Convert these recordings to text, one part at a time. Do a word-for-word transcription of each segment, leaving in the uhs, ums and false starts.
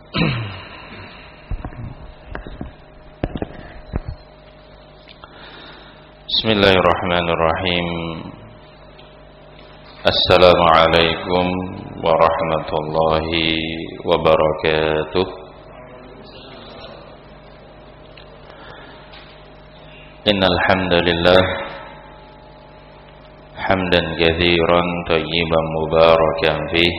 Bismillahirrahmanirrahim. Assalamualaikum warahmatullahi wabarakatuh. Innal hamdalillah hamdan katsiran tayyiban mubarakan fih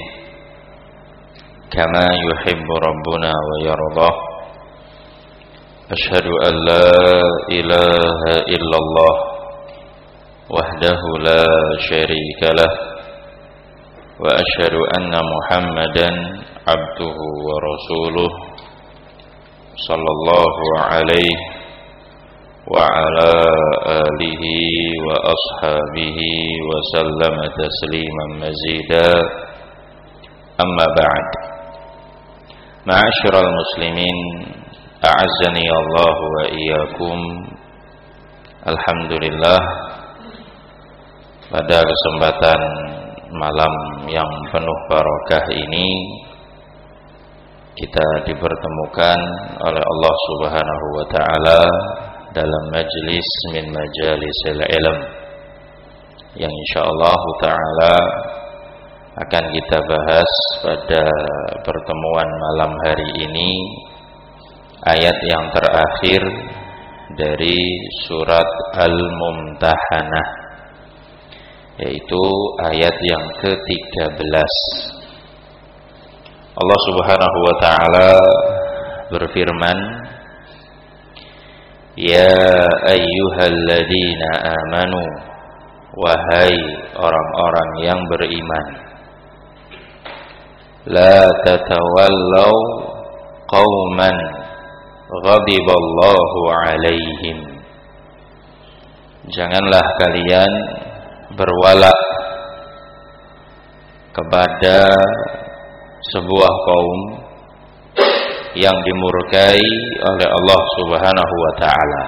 kama yuhibbu rabbuna wa yardah. Asyhadu an la ilaha illallah wahdahu la syarika lah wa asyhadu anna Muhammadan abduhu wa rasuluh sallallahu alaihi wa ala alihi wa ashabihi wa sallama tasliman mazida. Amma ba'd. Ma'asyiral muslimin, a'azzani Allah wa iyyakum. Alhamdulillah, pada kesempatan malam yang penuh barakah ini kita dipertemukan oleh Allah Subhanahu wa taala dalam majlis min majalisil ilm yang insyaallah taala akan kita bahas pada pertemuan malam hari ini, ayat yang terakhir dari surat Al-Mumtahanah, yaitu ayat yang ketiga belas. Allah Subhanahu wa taala berfirman, ya ayyuhalladzina amanu, wahai orang-orang yang beriman, la tatawallaw qauman ghadiballahu alaihim, janganlah kalian berwala kepada sebuah kaum yang dimurkai oleh Allah Subhanahu wa taala.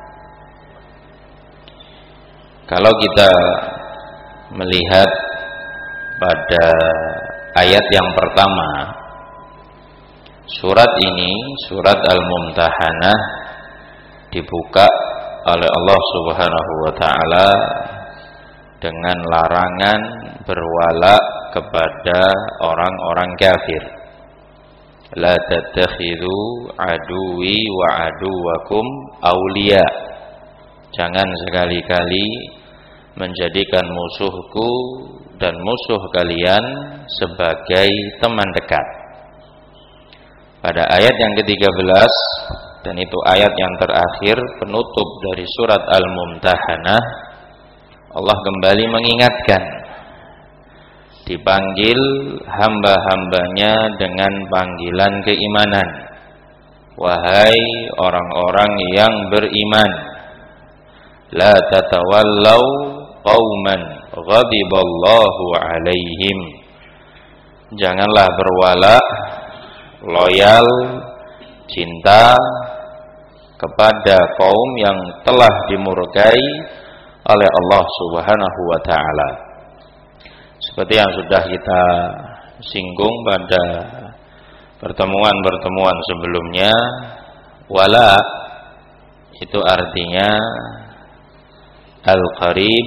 Kalau kita melihat pada ayat yang pertama surat ini, surat Al-Mumtahanah, dibuka oleh Allah Subhanahu wa taala dengan larangan berwala kepada orang-orang kafir. La tattakhidhu aduwi wa aduwakum awliya, jangan sekali-kali menjadikan musuhku dan musuh kalian sebagai teman dekat. Pada ayat yang ketiga belas, dan itu ayat yang terakhir penutup dari surat Al-Mumtahanah, Allah kembali mengingatkan, dipanggil hamba-hambanya dengan panggilan keimanan. Wahai orang-orang yang beriman, la tatawallaw qauman ghadiballahu alaihim, janganlah berwala, loyal, cinta kepada kaum yang telah dimurkai oleh Allah Subhanahu wa taala. Seperti yang sudah kita singgung pada pertemuan-pertemuan sebelumnya, wala itu artinya al-qarib,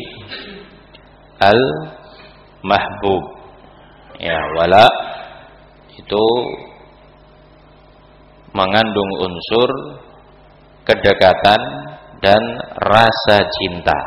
al-mahbub. Ya, wala itu mengandung unsur kedekatan dan rasa cinta.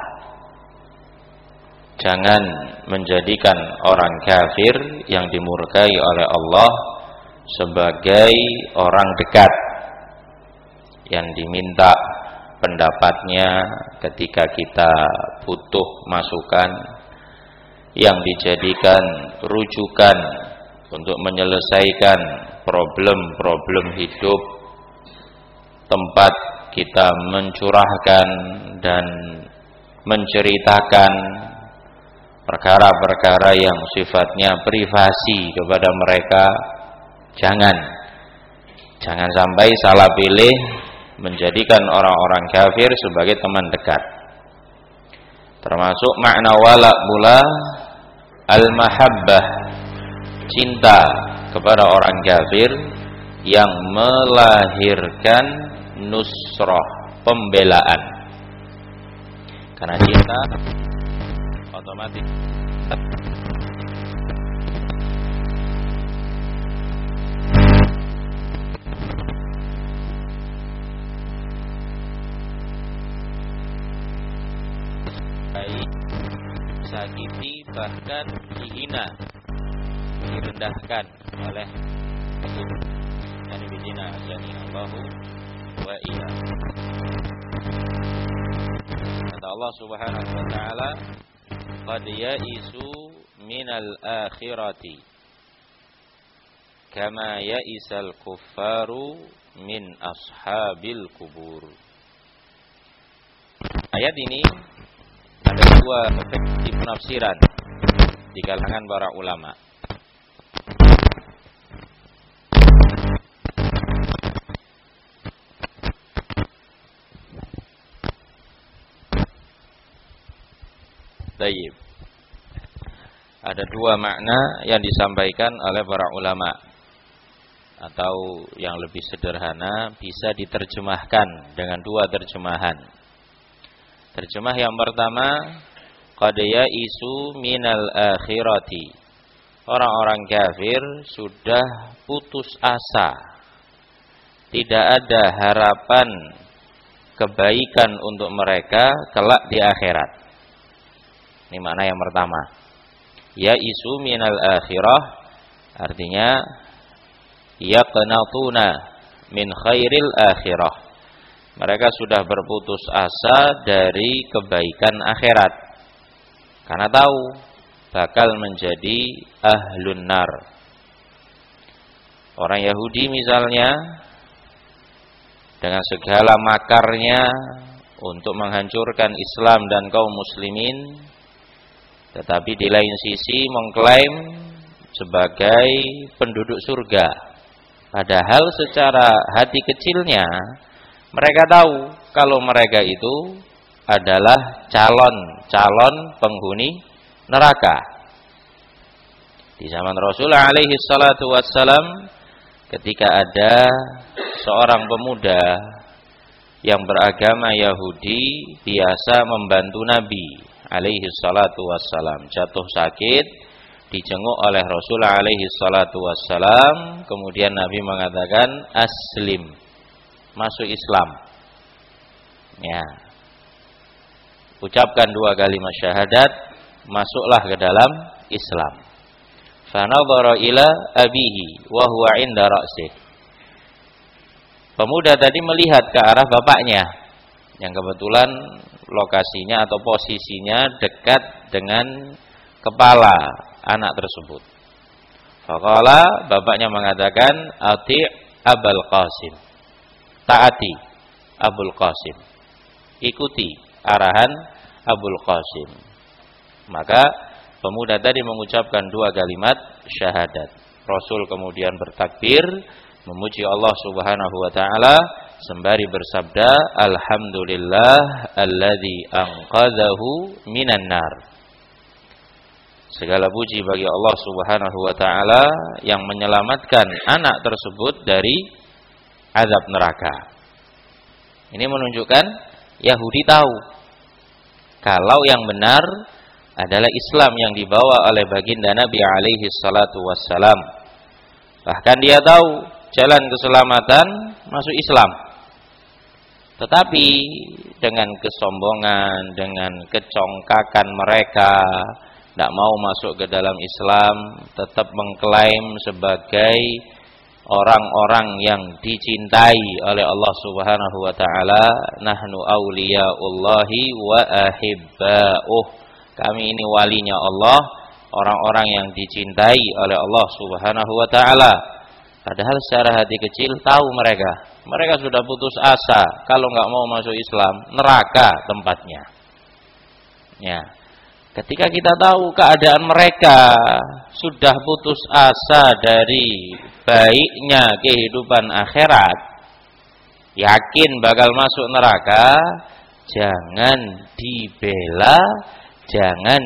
Jangan menjadikan orang kafir yang dimurkai oleh Allah sebagai orang dekat yang diminta pendapatnya ketika kita butuh masukan, yang dijadikan rujukan untuk menyelesaikan problem-problem hidup, tempat kita mencurahkan dan menceritakan perkara-perkara yang sifatnya privasi kepada mereka. Jangan Jangan sampai salah pilih menjadikan orang-orang kafir sebagai teman dekat. Termasuk makna wala pula al-mahabbah, cinta kepada orang kafir yang melahirkan nusrah, pembelaan. Karena cinta otomatis sakiti, bahkan dihina, direndahkan oleh Nabi-Nabi azani Allahu wa iya. Kata Allah Subhanahu wa taala, qad ya'isu minal akhirati kama ya'isal kuffaru min ashabil kubur. Ayat ini ada dua versi penafsiran di kalangan para ulama. Baik. Ada dua makna yang disampaikan oleh para ulama, atau yang lebih sederhana bisa diterjemahkan dengan dua terjemahan. Terjemah yang pertama, qad ya'isu minal akhirati. Orang-orang kafir sudah putus asa. Tidak ada harapan kebaikan untuk mereka kelak di akhirat. Ini makna yang pertama. Ya'isu minal akhirah artinya yaqnatuna min khairil akhirah. Mereka sudah berputus asa dari kebaikan akhirat, karena tahu bakal menjadi ahlun nar. Orang Yahudi misalnya, dengan segala makarnya untuk menghancurkan Islam dan kaum muslimin, tetapi di lain sisi mengklaim sebagai penduduk surga. Padahal secara hati kecilnya mereka tahu kalau mereka itu adalah calon-calon penghuni neraka. Di zaman Rasulullah alaihi salatu wassalam, ketika ada seorang pemuda yang beragama Yahudi biasa membantu Nabi alaihi salatu wassalam, jatuh sakit, dijenguk oleh Rasulullah alaihi salatu wassalam, kemudian Nabi mengatakan aslim, masuk Islam. Ya. Ucapkan dua kalimat syahadat, masuklah ke dalam Islam. Fa nadhara ila abihi wa huwa inda ra'sih. Pemuda tadi melihat ke arah bapaknya yang kebetulan lokasinya atau posisinya dekat dengan kepala anak tersebut. Faqala, bapaknya mengatakan, ati Abul Qasim. Taati Abul Qasim. Ikuti arahan Abul Qasim. Maka pemuda tadi mengucapkan dua kalimat syahadat. Rasul kemudian bertakbir, memuji Allah Subhanahu wa taala sembari bersabda, alhamdulillah alladzi anqadhahu minan nar. Segala puji bagi Allah Subhanahu wa taala yang menyelamatkan anak tersebut dari azab neraka. Ini menunjukkan Yahudi tahu kalau yang benar adalah Islam yang dibawa oleh baginda Nabi alaihi salatu wassalam. Bahkan dia tahu jalan keselamatan masuk Islam. Tetapi dengan kesombongan, dengan kecongkakan mereka, tidak mau masuk ke dalam Islam, tetap mengklaim sebagai orang-orang yang dicintai oleh Allah Subhanahu wa taala, nahnu auliyaullahi wa ahibba'uh. Kami ini walinya Allah, orang-orang yang dicintai oleh Allah Subhanahu wa taala. Padahal secara hati kecil tahu mereka, mereka sudah putus asa kalau nggak mau masuk Islam, neraka tempatnya. Ya. Ketika kita tahu keadaan mereka sudah putus asa dari baiknya kehidupan akhirat, yakin bakal masuk neraka, jangan dibela, jangan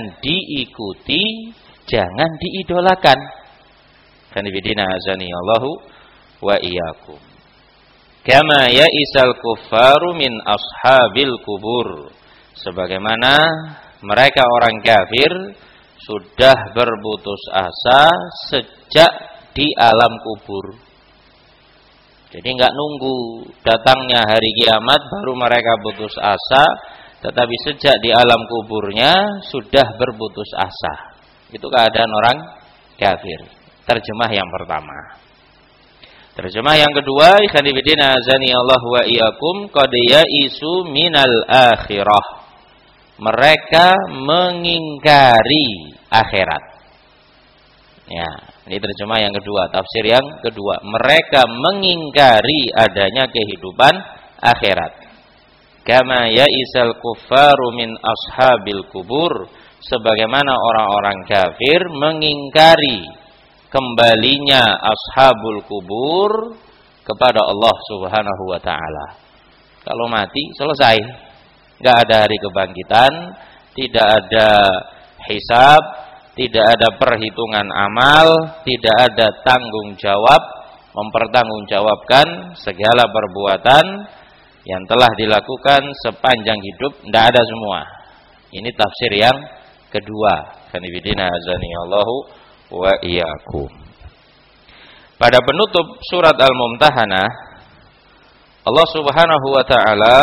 diikuti, jangan diidolakan. Kan ibidina azani Allahu wa iyyakum. Kama ya'isal kuffaru min ashabil kubur. Sebagaimana mereka orang kafir sudah berputus asa sejak di alam kubur. Jadi enggak nunggu datangnya hari kiamat baru mereka putus asa, tetapi sejak di alam kuburnya sudah berputus asa. Itu keadaan orang kafir. Terjemah yang pertama. Terjemah yang kedua, ikhwan fillah azani Allah wa iyyakum, qad ya'isu minal akhirah. Mereka mengingkari akhirat. Ya, ini terjemah yang kedua, tafsir yang kedua. Mereka mengingkari adanya kehidupan akhirat. Kama ya'isal kuffaru min ashabil kubur, sebagaimana orang-orang kafir mengingkari kembalinya ashabul kubur kepada Allah Subhanahu wa taala. Kalau mati selesai. Enggak ada hari kebangkitan, tidak ada hisab, tidak ada perhitungan amal, tidak ada tanggung jawab mempertanggungjawabkan segala perbuatan yang telah dilakukan sepanjang hidup, tidak ada semua. Ini tafsir yang kedua. Kanibidina azani Allahu wa iyyakum. Pada penutup surat Al-Mumtahanah, Allah Subhanahu wa taala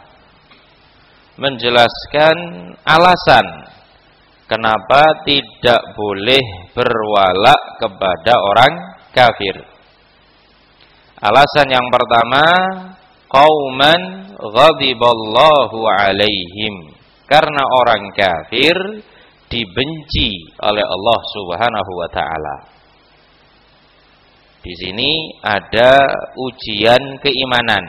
menjelaskan alasan kenapa tidak boleh berwala kepada orang kafir. Alasan yang pertama, qauman ghadiballahu alaihim. Karena orang kafir dibenci oleh Allah Subhanahu wa taala. Di sini ada ujian keimanan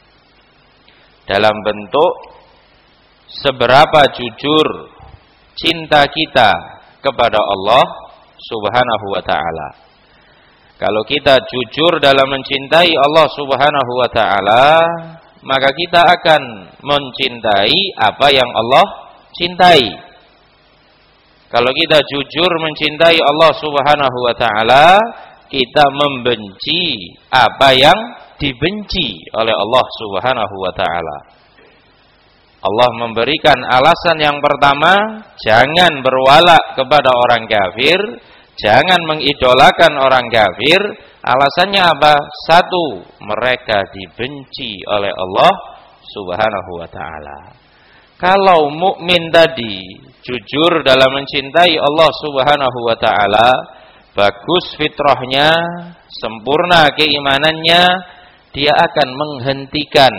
dalam bentuk seberapa jujur cinta kita kepada Allah Subhanahu wa taala. Kalau kita jujur dalam mencintai Allah Subhanahu wa taala, maka kita akan mencintai apa yang Allah cintai. Kalau kita jujur mencintai Allah Subhanahu wa taala, kita membenci apa yang dibenci oleh Allah Subhanahu wa taala. Allah memberikan alasan yang pertama, jangan berwala kepada orang kafir, jangan mengidolakan orang kafir. Alasannya apa? Satu, mereka dibenci oleh Allah Subhanahu wa taala. Kalau mukmin tadi jujur dalam mencintai Allah Subhanahu wa taala, bagus fitrahnya, sempurna keimanannya, dia akan menghentikan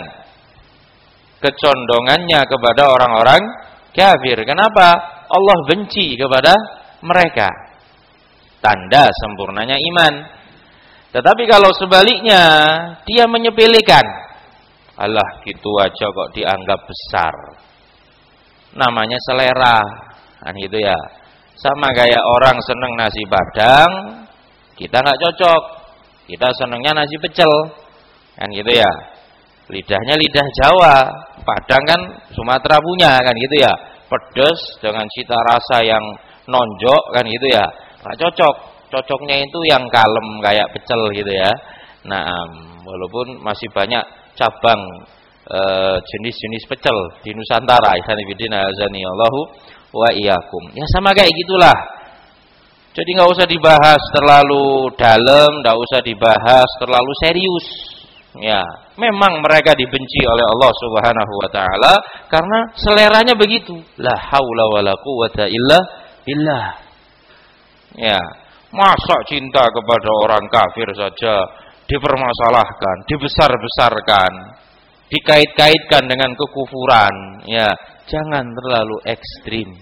kecondongannya kepada orang-orang kafir. Kenapa? Allah benci kepada mereka. Tanda sempurnanya iman. Tetapi kalau sebaliknya, dia menyepelekan, alah gitu aja kok dianggap besar, namanya selera, kan gitu ya. Sama kayak orang seneng nasi Padang, kita nggak cocok, kita senengnya nasi pecel, kan gitu ya. Lidahnya lidah Jawa, Padang kan Sumatera punya, kan gitu ya. Pedas dengan cita rasa yang nonjok, kan gitu ya. Nggak cocok. Cocoknya itu yang kalem kayak pecel gitu ya. Nah, walaupun masih banyak cabang jenis-jenis e, pecel di Nusantara. Ikhwanifidina azani Allahu wa iyyakum. Ya sama kayak gitulah. Jadi nggak usah dibahas terlalu dalam, nggak usah dibahas terlalu serius. Ya, memang mereka dibenci oleh Allah Subhanahu wa taala karena seleranya begitu. La haula wala quwata illa billah. Ya. Masa cinta kepada orang kafir saja dipermasalahkan, dibesar-besarkan, dikait-kaitkan dengan kekufuran. Ya, jangan terlalu ekstrim.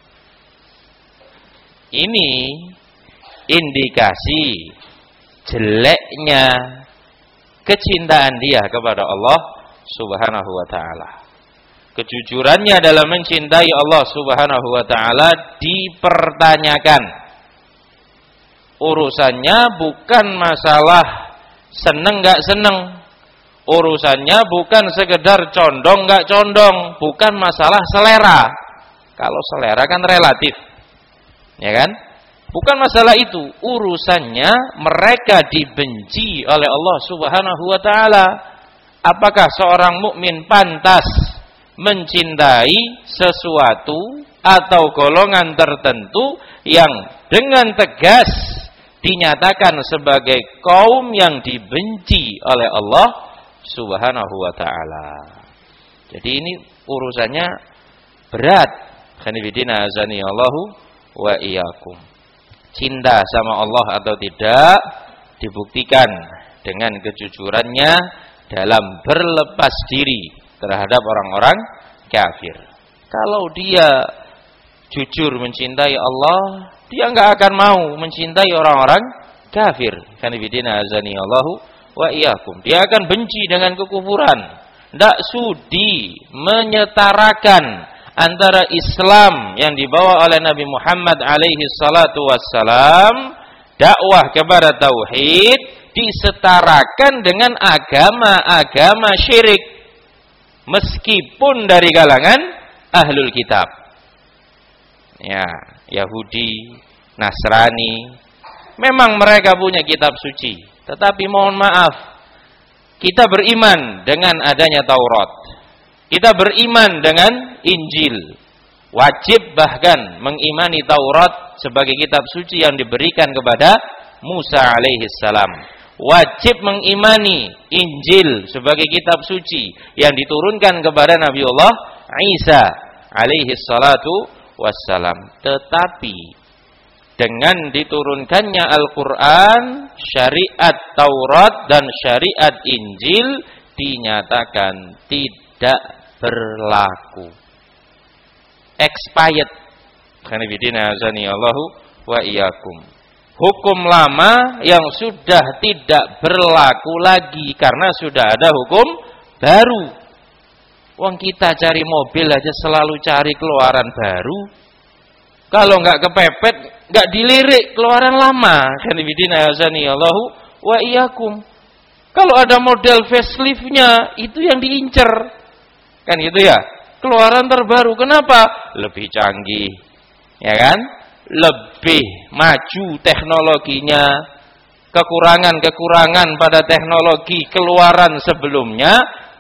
Ini indikasi jeleknya kecintaan dia kepada Allah Subhanahu wa taala. Kejujurannya dalam mencintai Allah Subhanahu wa taala dipertanyakan. Urusannya bukan masalah seneng gak seneng. Urusannya bukan sekedar condong gak condong. Bukan masalah selera. Kalau selera kan relatif, ya kan? Bukan masalah itu, urusannya mereka dibenci oleh Allah Subhanahu wa taala. Apakah seorang mukmin pantas mencintai sesuatu atau golongan tertentu yang dengan tegas dinyatakan sebagai kaum yang dibenci oleh Allah Subhanahu wa taala. Jadi ini urusannya berat. Khanifidina azani Allahu wa iyyakum. Cinta sama Allah atau tidak dibuktikan dengan kejujurannya dalam berlepas diri terhadap orang-orang kafir. Kalau dia jujur mencintai Allah, dia enggak akan mau mencintai orang-orang kafir. Khanifidina azani Allahu wa iyyakum. Dia akan benci dengan kekufuran. Tidak sudi menyetarakan antara Islam yang dibawa oleh Nabi Muhammad alaihi salatu wassalam, dakwah kepada tauhid, disetarakan dengan agama-agama syirik, meskipun dari kalangan ahlul kitab. Ya, Yahudi, Nasrani, memang mereka punya kitab suci, tetapi mohon maaf, kita beriman dengan adanya Taurat. Kita beriman dengan Injil. Wajib bahkan mengimani Taurat sebagai kitab suci yang diberikan kepada Musa alaihi salam. Wajib mengimani Injil sebagai kitab suci yang diturunkan kepada Nabiullah Isa alaihi salatu wassalam. Tetapi dengan diturunkannya Al-Quran, syariat Taurat dan syariat Injil dinyatakan tidak berlaku, expired. Khanifidina azani Allahu wa iyyakum. Hukum lama yang sudah tidak berlaku lagi karena sudah ada hukum baru. Wong kita cari mobil aja selalu cari keluaran baru. Kalau nggak kepepet, nggak dilirik keluaran lama. Khanifidina azani Allahu wa iyyakum. Kalau ada model facelift-nya, itu yang diincer. Kan gitu ya, keluaran terbaru. Kenapa? Lebih canggih, ya kan? Lebih maju teknologinya. Kekurangan-kekurangan pada teknologi keluaran sebelumnya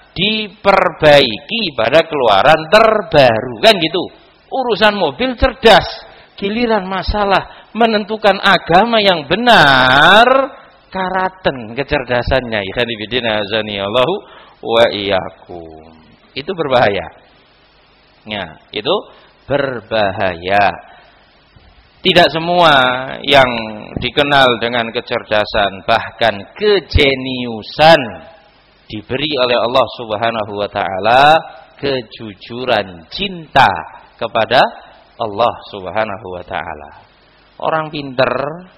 diperbaiki pada keluaran terbaru. Kan gitu. Urusan mobil cerdas. Giliran masalah menentukan agama yang benar, karaten kecerdasannya. Ikhwanifidina azani Allahu wa iyyakum. Itu berbahaya. Ya, itu berbahaya. Tidak semua yang dikenal dengan kecerdasan, bahkan kejeniusan, diberi oleh Allah Subhanahu wa taala kejujuran cinta kepada Allah Subhanahu wa taala. Orang pinter,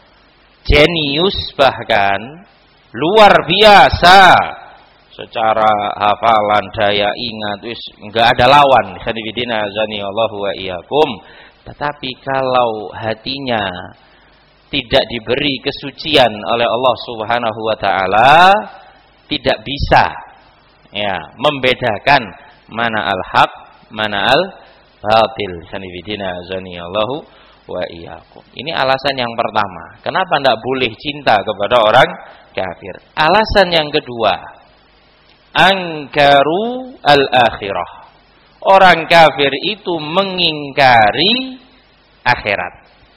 jenius bahkan luar biasa secara hafalan, daya ingat, wis enggak ada lawan. Khanifidina azani Allahu wa iyyakum. Tetapi kalau hatinya tidak diberi kesucian oleh Allah Subhanahu wa taala, tidak bisa ya membedakan mana al-haq, mana al-batil. Khanifidina azani Allahu wa iyyakum. Ini alasan yang pertama. Kenapa tidak boleh cinta kepada orang kafir? Alasan yang kedua, angkaru al-akhirah. Orang kafir itu mengingkari akhirat.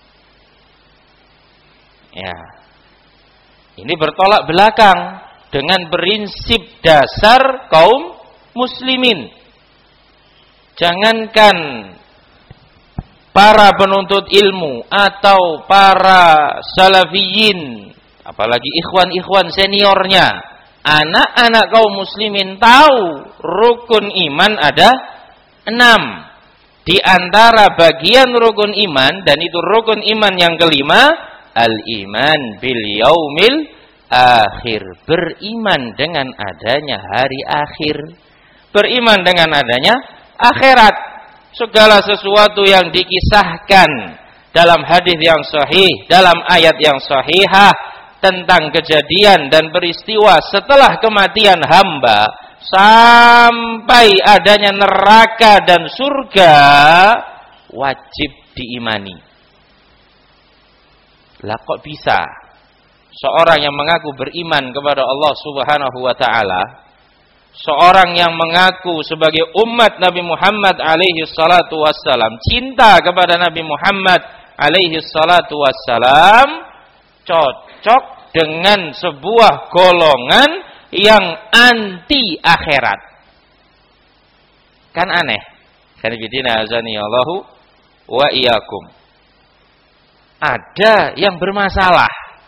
Ya. Ini bertolak belakang dengan prinsip dasar kaum muslimin. Jangankan para penuntut ilmu atau para salafiyin, apalagi ikhwan-ikhwan seniornya, anak-anak kaum muslimin tahu rukun iman ada enam. Di antara bagian rukun iman, dan itu rukun iman yang kelima, al-iman bil yaumil akhir. Beriman dengan adanya hari akhir. Beriman dengan adanya akhirat. Segala sesuatu yang dikisahkan dalam hadis yang sahih, dalam ayat yang sahihah tentang kejadian dan peristiwa setelah kematian hamba sampai adanya neraka dan surga, wajib diimani. Lah kok bisa seorang yang mengaku beriman kepada Allah Subhanahu wa taala, seorang yang mengaku sebagai umat Nabi Muhammad alaihi salatu wassalam, cinta kepada Nabi Muhammad alaihi salatu wassalam, cocok dengan sebuah golongan yang anti akhirat. Kan aneh. Kan bidina azani Allahu wa iyyakum. Ada yang bermasalah.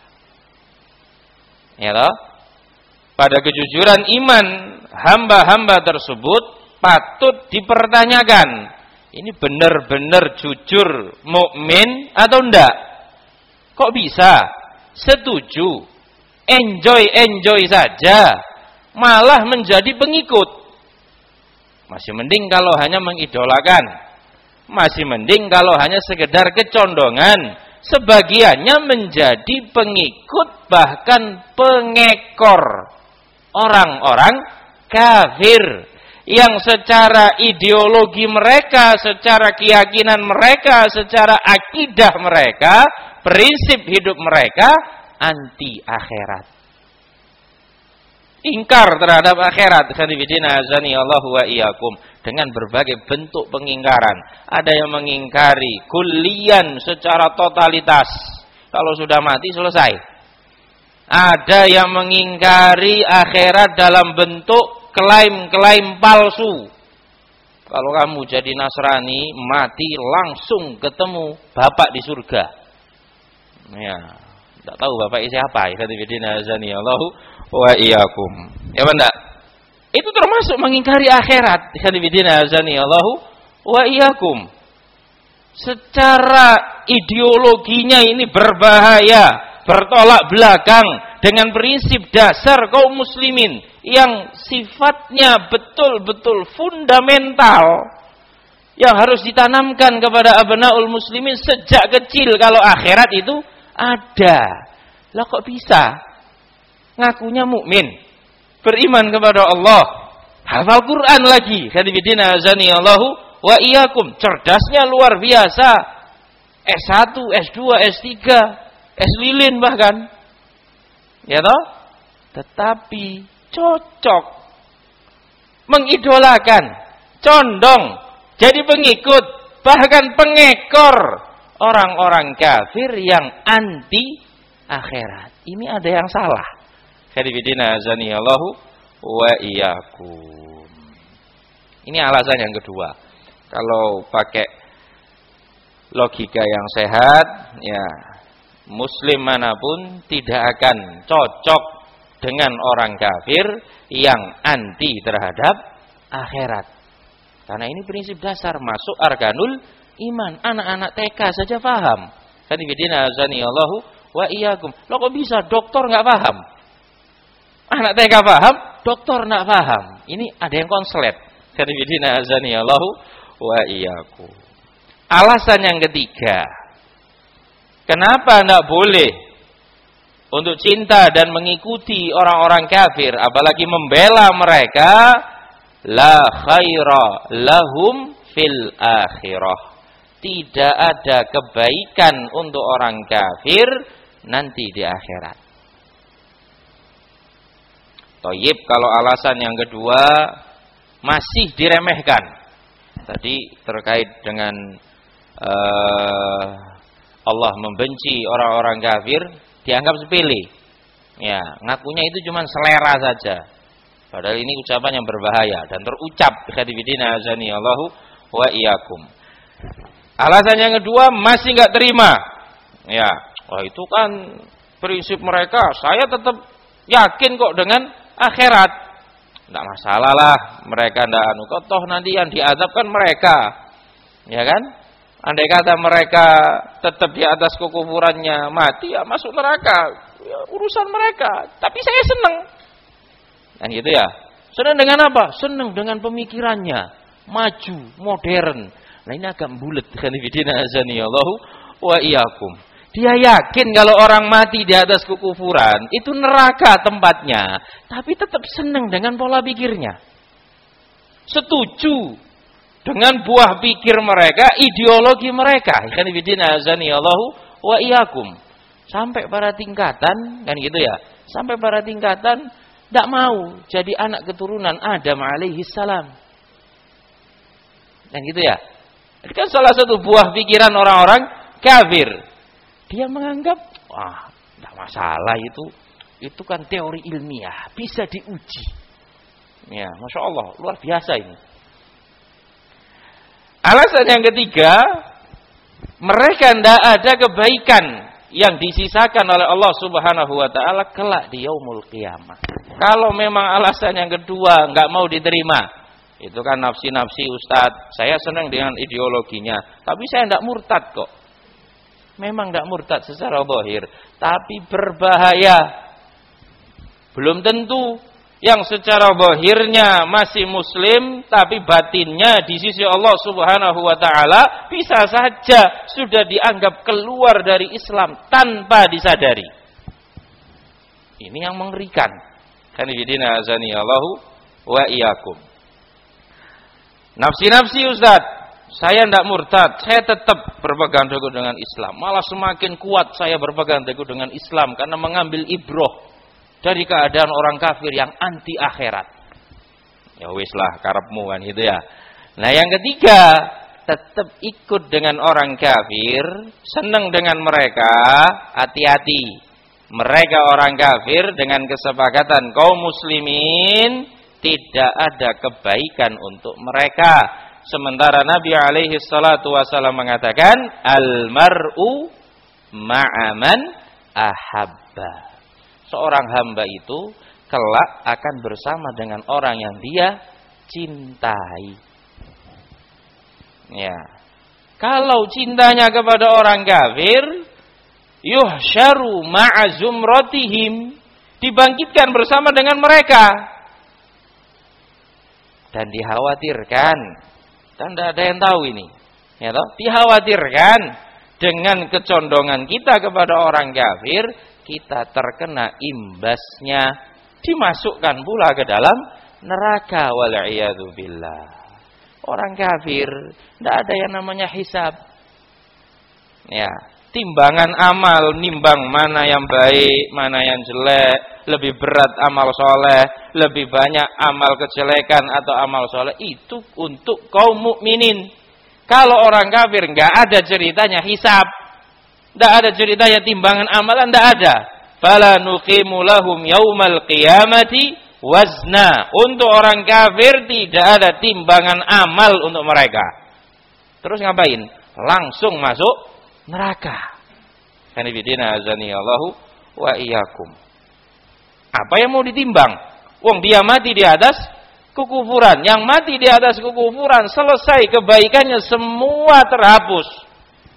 Ya loh. Pada kejujuran iman hamba-hamba tersebut patut dipertanyakan. Ini benar-benar jujur mukmin atau enggak? Kok bisa? Setuju, enjoy-enjoy saja, malah menjadi pengikut. Masih mending kalau hanya mengidolakan. Masih mending kalau hanya sekedar kecondongan. Sebagiannya menjadi pengikut, bahkan pengekor orang-orang kafir yang secara ideologi mereka, secara keyakinan mereka, secara akidah mereka, prinsip hidup mereka anti akhirat. Ingkar terhadap akhirat, khadibidina azani Allahu wa iyyakum, dengan berbagai bentuk pengingkaran. Ada yang mengingkari kullian secara totalitas, kalau sudah mati selesai. Ada yang mengingkari akhirat dalam bentuk klaim-klaim palsu. Kalau kamu jadi Nasrani, mati langsung ketemu bapak di surga. Ya, tidak tahu bapak siapa. Khadibidina azani Allahu wa iyyakum. Ya benda. Itu termasuk mengingkari akhirat. Khadibidina azani Allahu wa iyyakum. Secara ideologinya ini berbahaya, bertolak belakang dengan prinsip dasar kaum muslimin yang sifatnya betul-betul fundamental, yang harus ditanamkan kepada abnaul muslimin sejak kecil kalau akhirat itu ada. Lah kok bisa? Ngakunya mukmin, beriman kepada Allah, hafal Quran lagi, khadibidina azani Allahu wa iyyakum, cerdasnya luar biasa, S satu, S dua, S tiga, S lilin bahkan. Ya toh? Tetapi cocok mengidolakan, condong jadi pengikut, bahkan pengekor orang-orang kafir yang anti akhirat. Ini ada yang salah. Khadibidina azani Allahu wa iyyakum. Ini alasan yang kedua. Kalau pakai logika yang sehat, ya muslim manapun tidak akan cocok dengan orang kafir yang anti terhadap akhirat. Karena ini prinsip dasar, masuk arkanul iman. Anak-anak T K saja paham. Khadibidina azani Allahu wa iyyakum. Loh kok bisa dokter enggak paham? Anak T K paham, dokter enggak paham. Ini ada yang konslet. Khadibidina azani Allahu wa iyyakum. Alasan yang ketiga, kenapa enggak boleh untuk cinta dan mengikuti orang-orang kafir, apalagi membela mereka? La khaira lahum fil akhirah. Tidak ada kebaikan untuk orang kafir nanti di akhirat. Toyib, kalau alasan yang kedua masih diremehkan. Tadi terkait dengan uh, Allah membenci orang-orang kafir, dianggap sepele. Ya, ngakunya itu cuma selera saja. Padahal ini ucapan yang berbahaya dan terucap. Khadibidina azani Allahu wa iyyakum. Alasan yang kedua masih enggak terima. Ya, oh itu kan prinsip mereka. Saya tetap yakin kok dengan akhirat. Enggak masalah lah, mereka ndak anu toh nanti yang diazabkan mereka. Ya kan? Andai kata mereka tetap di atas kekufurannya, mati ya masuk neraka. Ya, urusan mereka. Tapi saya senang. Kan gitu ya. Senang dengan apa? Senang dengan pemikirannya, maju, modern. Nah ini agak bulet. Khadibidina azani Allahu wa iyyakum. Dia yakin kalau orang mati di atas kekufuran itu neraka tempatnya, tapi tetap senang dengan pola pikirnya. Setuju dengan buah pikir mereka, ideologi mereka. Khadibidina azani Allahu wa iyyakum. Sampai pada tingkatan, kan gitu ya. Sampai pada tingkatan tidak mau jadi anak keturunan Adam alaihi salam. Kan gitu ya. Itu kan salah satu buah pikiran orang-orang kafir. Dia menganggap, wah, tidak masalah itu. Itu kan teori ilmiah, bisa diuji. Ya, Masya Allah, luar biasa ini. Alasan yang ketiga, mereka tidak ada kebaikan yang disisakan oleh Allah Subhanahu wa taala kelak di yaumul qiyamah. Kalau memang alasan yang kedua enggak mau diterima, itu kan nafsi-nafsi Ustadz. Saya senang dengan ideologinya, tapi saya enggak murtad kok. Memang enggak murtad secara zahir, tapi berbahaya. Belum tentu yang secara zahirnya masih muslim, tapi batinnya di sisi Allah Subhanahu wa taala bisa saja sudah dianggap keluar dari Islam tanpa disadari. Ini yang mengerikan. Kanifidina azani Allahu wa iyyakum. Nafsi-nafsi Ustaz, saya tidak murtad, saya tetap berpegang teguh dengan Islam. Malah semakin kuat saya berpegang teguh dengan Islam karena mengambil ibroh dari keadaan orang kafir yang anti akhirat. Ya wis lah karepmu kan gitu ya. Nah yang ketiga, tetap ikut dengan orang kafir, senang dengan mereka, hati-hati. Mereka orang kafir dengan kesepakatan kaum muslimin tidak ada kebaikan untuk mereka. Sementara Nabi alaihi salatu wasallam mengatakan al-mar'u ma'aman ahabba. Seorang hamba itu kelak akan bersama dengan orang yang dia cintai. Ya. Kalau cintanya kepada orang kafir, yuhsyaru ma'a zumratihim, dibangkitkan bersama dengan mereka. Dan dikhawatirkan, dan tidak ada yang tahu ini. Ya toh? Dikhawatirkan dengan kecondongan kita kepada orang kafir, kita terkena imbasnya, dimasukkan pula ke dalam neraka wal'iyadu billah. Orang kafir tidak ada yang namanya hisab. Ya, timbangan amal, nimbang mana yang baik, mana yang jelek, lebih berat amal soleh, lebih banyak amal kejelekan atau amal soleh, itu untuk kaum mukminin. Kalau orang kafir nggak ada ceritanya hisab. Tidak ada ceritanya timbangan amalan, tidak ada. Fala nuqimu lahum yaumal qiyamati wazna. Untuk orang kafir tidak ada timbangan amal untuk mereka. Terus ngapain? Langsung masuk neraka. Kanifidina azani Allahu wa iyyakum. Apa yang mau ditimbang? Wong dia mati di atas kekufuran. Yang mati di atas kekufuran, selesai kebaikannya semua terhapus.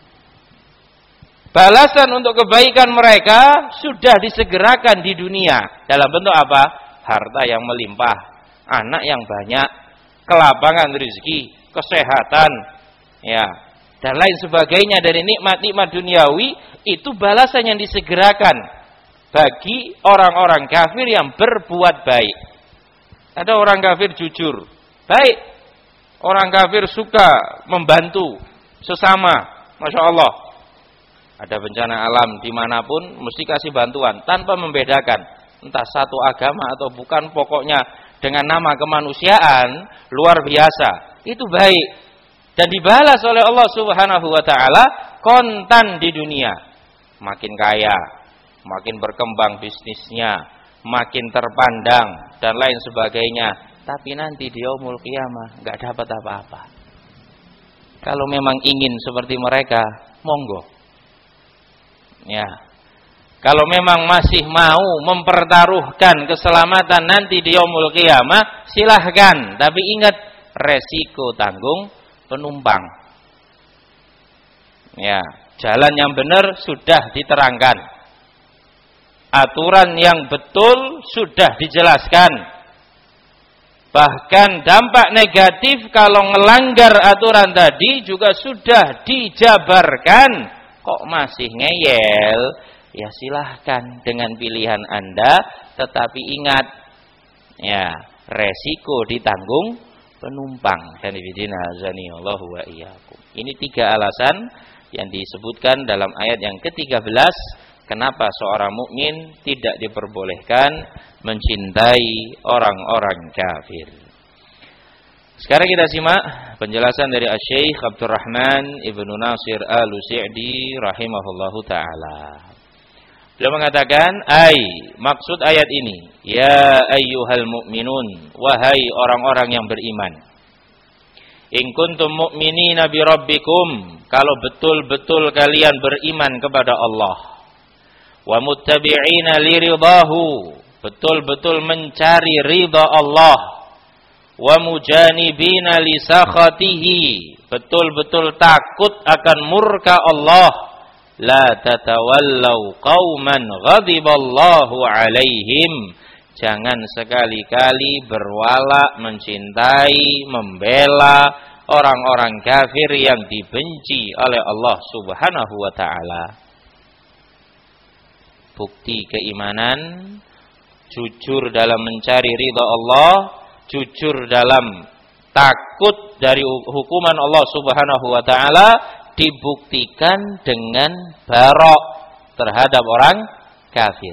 Balasan untuk kebaikan mereka sudah disegerakan di dunia. Dalam bentuk apa? Harta yang melimpah, anak yang banyak, kelapangan rezeki, kesehatan, ya, dan lain sebagainya dari nikmat-nikmat duniawi. Itu balasan yang disegerakan bagi orang-orang kafir yang berbuat baik. Ada orang kafir jujur, baik. Orang kafir suka membantu sesama, Masya Allah. Ada bencana alam dimanapun, mesti kasih bantuan tanpa membedakan entah satu agama atau bukan, pokoknya dengan nama kemanusiaan luar biasa. Itu baik dan dibalas oleh Allah Subhanahu wa taala kontan di dunia. Makin kaya, makin berkembang bisnisnya, makin terpandang dan lain sebagainya. Tapi nanti di yaumul qiyamah enggak dapat apa-apa. Kalau memang ingin seperti mereka, monggo. Ya, kalau memang masih mau mempertaruhkan keselamatan nanti di yaumul qiyamah, silahkan. Tapi ingat, resiko tanggung penumpang. Ya, jalan yang benar sudah diterangkan. Aturan yang betul sudah dijelaskan. Bahkan dampak negatif kalau melanggar aturan tadi juga sudah dijabarkan. Kok masih ngeyel? Ya silahkan dengan pilihan Anda, tetapi ingat, ya, resiko ditanggung penumpang. Ini tiga alasan yang disebutkan dalam ayat yang ke tiga belas kenapa seorang mukmin tidak diperbolehkan mencintai orang-orang kafir. Sekarang kita simak penjelasan dari Asy-Syaikh Abdurrahman Ibnu Nasir Al-Sa'di rahimahullahu taala. Beliau mengatakan, "Ai, maksud ayat ini, ya ayyuhal mu'minun, wahai orang-orang yang beriman. In kuntum mu'minina bi rabbikum, kalau betul-betul kalian beriman kepada Allah. Wa muttabi'ina li ridahu, betul-betul mencari ridha Allah. Wa mujanibina li sakhatihi, betul-betul takut akan murka Allah. La tatawallau qauman ghadiballahu alaihim, jangan sekali-kali berwala mencintai, membela orang-orang kafir yang dibenci oleh Allah Subhanahu wa taala." Bukti keimanan, jujur dalam mencari ridha Allah, jujur dalam takut dari hukuman Allah Subhanahu wa taala, dibuktikan dengan barok terhadap orang kafir.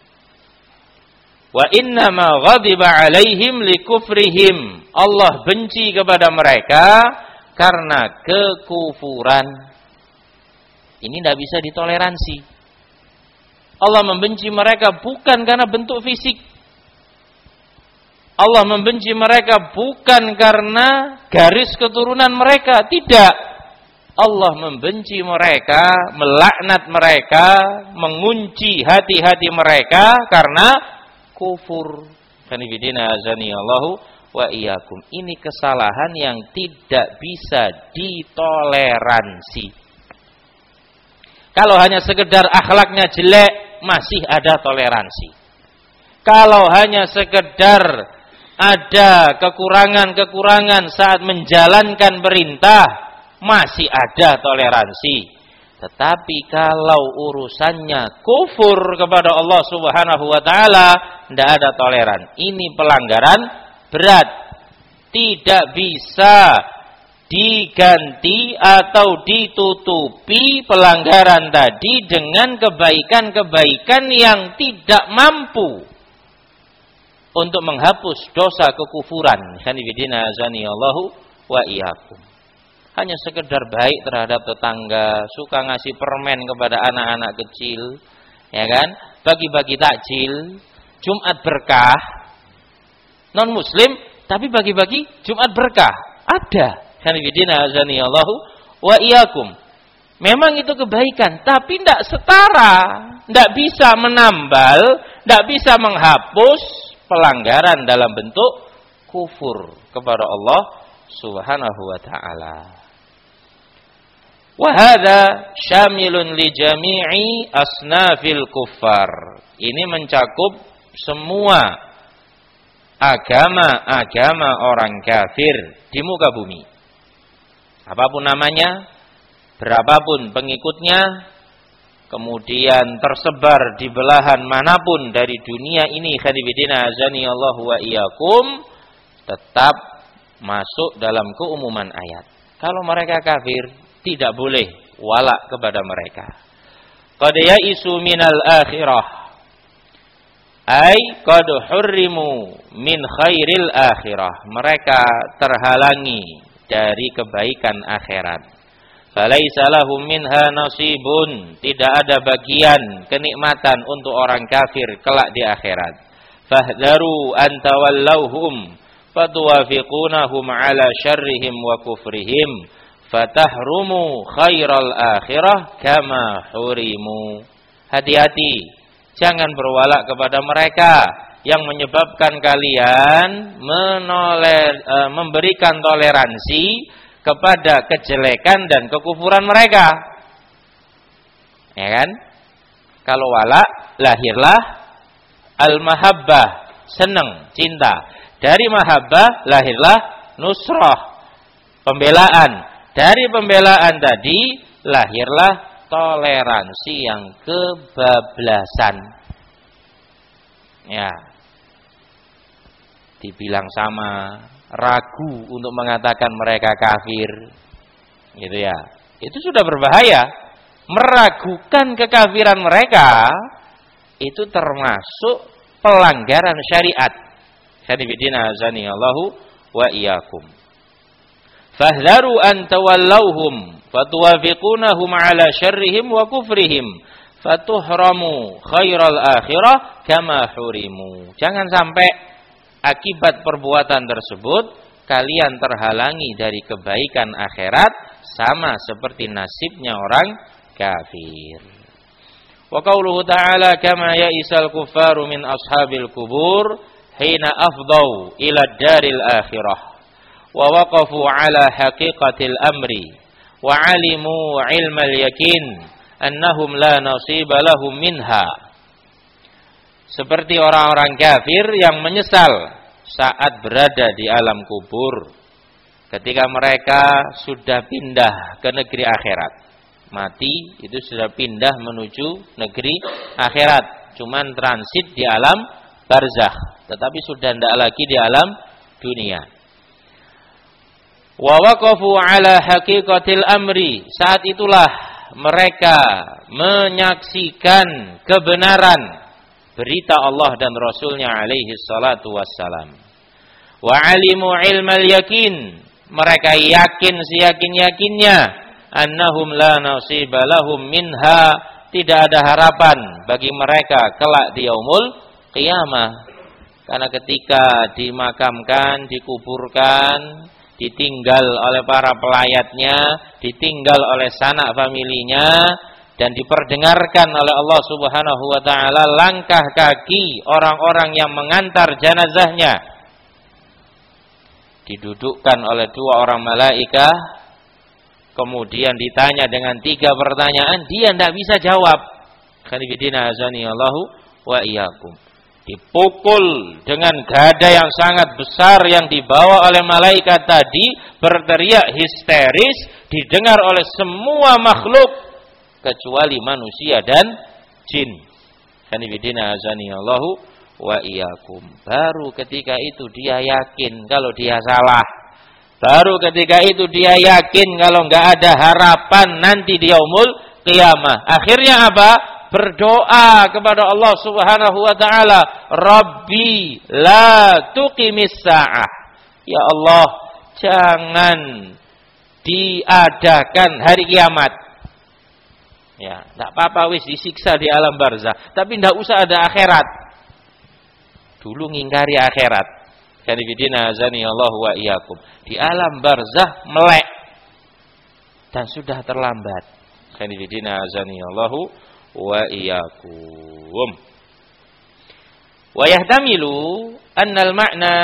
Wa inna ma ghadiba alaihim likufrihim, Allah benci kepada mereka karena kekufuran. Ini tidak bisa ditoleransi. Allah membenci mereka bukan karena bentuk fisik. Allah membenci mereka bukan karena garis keturunan mereka, tidak. Allah membenci mereka, melaknat mereka, mengunci hati-hati mereka karena kufur. Kanifidina azani Allahu wa iyyakum. Ini kesalahan yang tidak bisa ditoleransi. Kalau hanya sekedar akhlaknya jelek, masih ada toleransi. Kalau hanya sekedar ada kekurangan-kekurangan saat menjalankan perintah, masih ada toleransi. Tetapi kalau urusannya kufur kepada Allah Subhanahu wa taala, tidak ada toleran. Ini pelanggaran berat. Tidak bisa diganti atau ditutupi pelanggaran tadi dengan kebaikan-kebaikan yang tidak mampu untuk menghapus dosa kekufuran. Kanifidina azani Allahu wa iyyakum. Hanya sekedar baik terhadap tetangga, suka ngasih permen kepada anak-anak kecil, ya kan? Bagi-bagi takjil, Jumat berkah. Non muslim tapi bagi-bagi Jumat berkah. Ada. Kanifidina azani Allahu wa iyyakum. Memang itu kebaikan, tapi tidak setara, tidak bisa menambal, tidak bisa menghapus pelanggaran dalam bentuk kufur kepada Allah Subhanahu wa taala. Wa hadza syamilun li jami'i asnafil kuffar. Ini mencakup semua agama-agama orang kafir di muka bumi. Apapun namanya, berapapun pengikutnya, kemudian tersebar di belahan manapun dari dunia ini, khadibidina azani Allah wa iyyakum, tetap masuk dalam keumuman ayat. Kalau mereka kafir, tidak boleh wala kepada mereka. Qad ya'isu minal akhirah, ay qad hurrimu min khairil akhirah. Mereka terhalangi dari kebaikan akhirat. Falaisa lahum minha nasibun, tidak ada bagian kenikmatan untuk orang kafir kelak di akhirat. Fahdharu an tawallauhum fatuwafiqunahum ala syarrihim wa kufrihim fatahrumu khairal akhirah kama hurimu. Hati-hati, jangan berwala kepada mereka yang menyebabkan kalian menoler, e, memberikan toleransi kepada kejelekan dan kekufuran mereka. Ya kan? Kalau wala, lahirlah al-mahabbah, senang, cinta. Dari mahabbah lahirlah nusrah, pembelaan. Dari pembelaan tadi lahirlah toleransi yang kebablasan. Ya. Dibilang sama, ragu untuk mengatakan mereka kafir. Gitu ya. Itu sudah berbahaya. meragukan kekafiran mereka, itu termasuk pelanggaran syariat. Hadibidina azani Allahu wa iyyakum. Fahdharu an tawallawhum fatuwafiqunahum ala syarrihim wa kufrihim fatuhramu khairal akhirah kama hurimu. Jangan sampai akibat perbuatan tersebut kalian terhalangi dari kebaikan akhirat sama seperti nasibnya orang kafir. Wa qauluhu ta'ala kama ya'isal kuffaru min ashabil kubur hina afdau ila daril akhirah wa waqafu ala haqiqatil amri wa alimu ilmal yakin annahum la nasiba lahum minha. Seperti orang-orang kafir yang menyesal saat berada di alam kubur ketika mereka sudah pindah ke negeri akhirat. Mati itu sudah pindah menuju negeri akhirat, cuman transit di alam barzakh, tetapi sudah tidak lagi di alam dunia. Wa waqafu ala haqiqatil amri, saat itulah mereka menyaksikan kebenaran berita Allah dan Rasulnya alaihi salatu wassalam. Wa alimu ilmal yakin, mereka yakin seyakin-yakinnya annahum la nasiba lahum minha, tidak ada harapan bagi mereka kelak di yaumul qiyamah. Karena ketika dimakamkan, dikuburkan, ditinggal oleh para pelayatnya, ditinggal oleh sanak familinya, dan diperdengarkan oleh Allah Subhanahu wa taala langkah kaki orang-orang yang mengantar jenazahnya, didudukkan oleh dua orang malaikat, kemudian ditanya dengan tiga pertanyaan, dia tidak bisa jawab. Khanifidina azani Allahu wa iyyakum. Dipukul dengan gada yang sangat besar yang dibawa oleh malaikat tadi, berteriak histeris, didengar oleh semua makhluk kecuali manusia dan jin. Khanifidina azani Allahu wa iyyakum. Baru ketika itu dia yakin kalau dia salah. Baru ketika itu dia yakin kalau enggak ada harapan nanti di yaumul qiyamah. Akhirnya apa? Berdoa kepada Allah Subhanahu wa taala, Rabbi la tuqimis sa'ah. Ya Allah, jangan diadakan hari kiamat. Ya, enggak apa-apa wis disiksa di alam barzakh, tapi enggak usah ada akhirat. Dulu ngingkari akhirat. Kanifidina azani Allah wa iyyakum. Di alam barzakh melek dan sudah terlambat. Kanifidina azani Allah wa iyyakum. Wa yahtamilu annal ma'na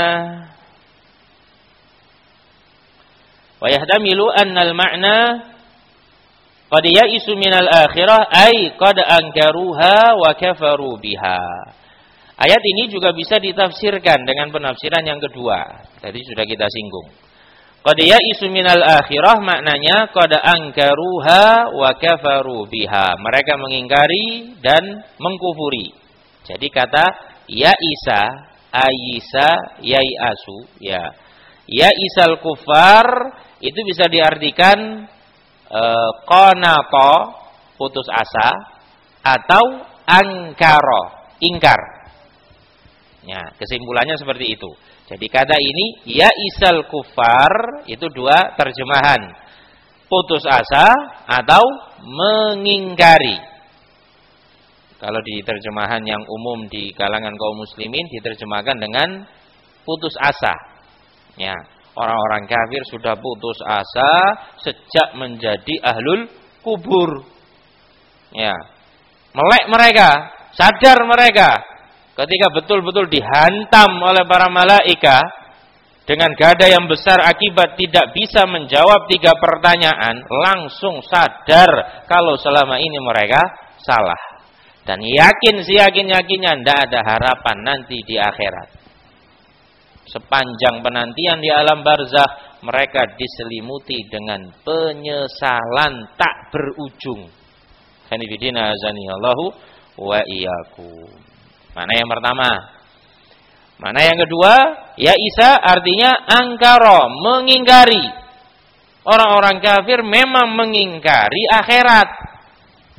wa yahtamilu annal ma'na qad ya'isu minal akhirah ay qad ankaruha wa kafaru biha. Ayat ini juga bisa ditafsirkan dengan penafsiran yang kedua. Tadi sudah kita singgung. Qad ya'isu minal akhirah maknanya qad ankaruha wa kafaru biha. Mereka mengingkari dan mengkufuri. Jadi kata ya'isa, ayisa, yai'asu, ya. Ya'isal kufar itu bisa diartikan e, qanata, putus asa, atau angkara, ingkar. Ya, kesimpulannya seperti itu. Jadi kata ini ya'isal kufar itu dua terjemahan. Putus asa atau mengingkari. Kalau di terjemahan yang umum di kalangan kaum muslimin diterjemahkan dengan putus asa. Ya, orang-orang kafir sudah putus asa sejak menjadi ahlul kubur. Ya. Melek mereka, sadar mereka ketika betul-betul dihantam oleh para malaikat dengan gada yang besar akibat tidak bisa menjawab tiga pertanyaan, langsung sadar kalau selama ini mereka salah. Dan yakin seyakin-yakinnya tidak ada harapan nanti di akhirat. Sepanjang penantian di alam barzakh, mereka diselimuti dengan penyesalan tak berujung. Hanifidina azani Allahu wa iyyakum. Mana yang pertama? Mana yang kedua? Ya Isa artinya angkara, mengingkari. Orang-orang kafir memang mengingkari akhirat.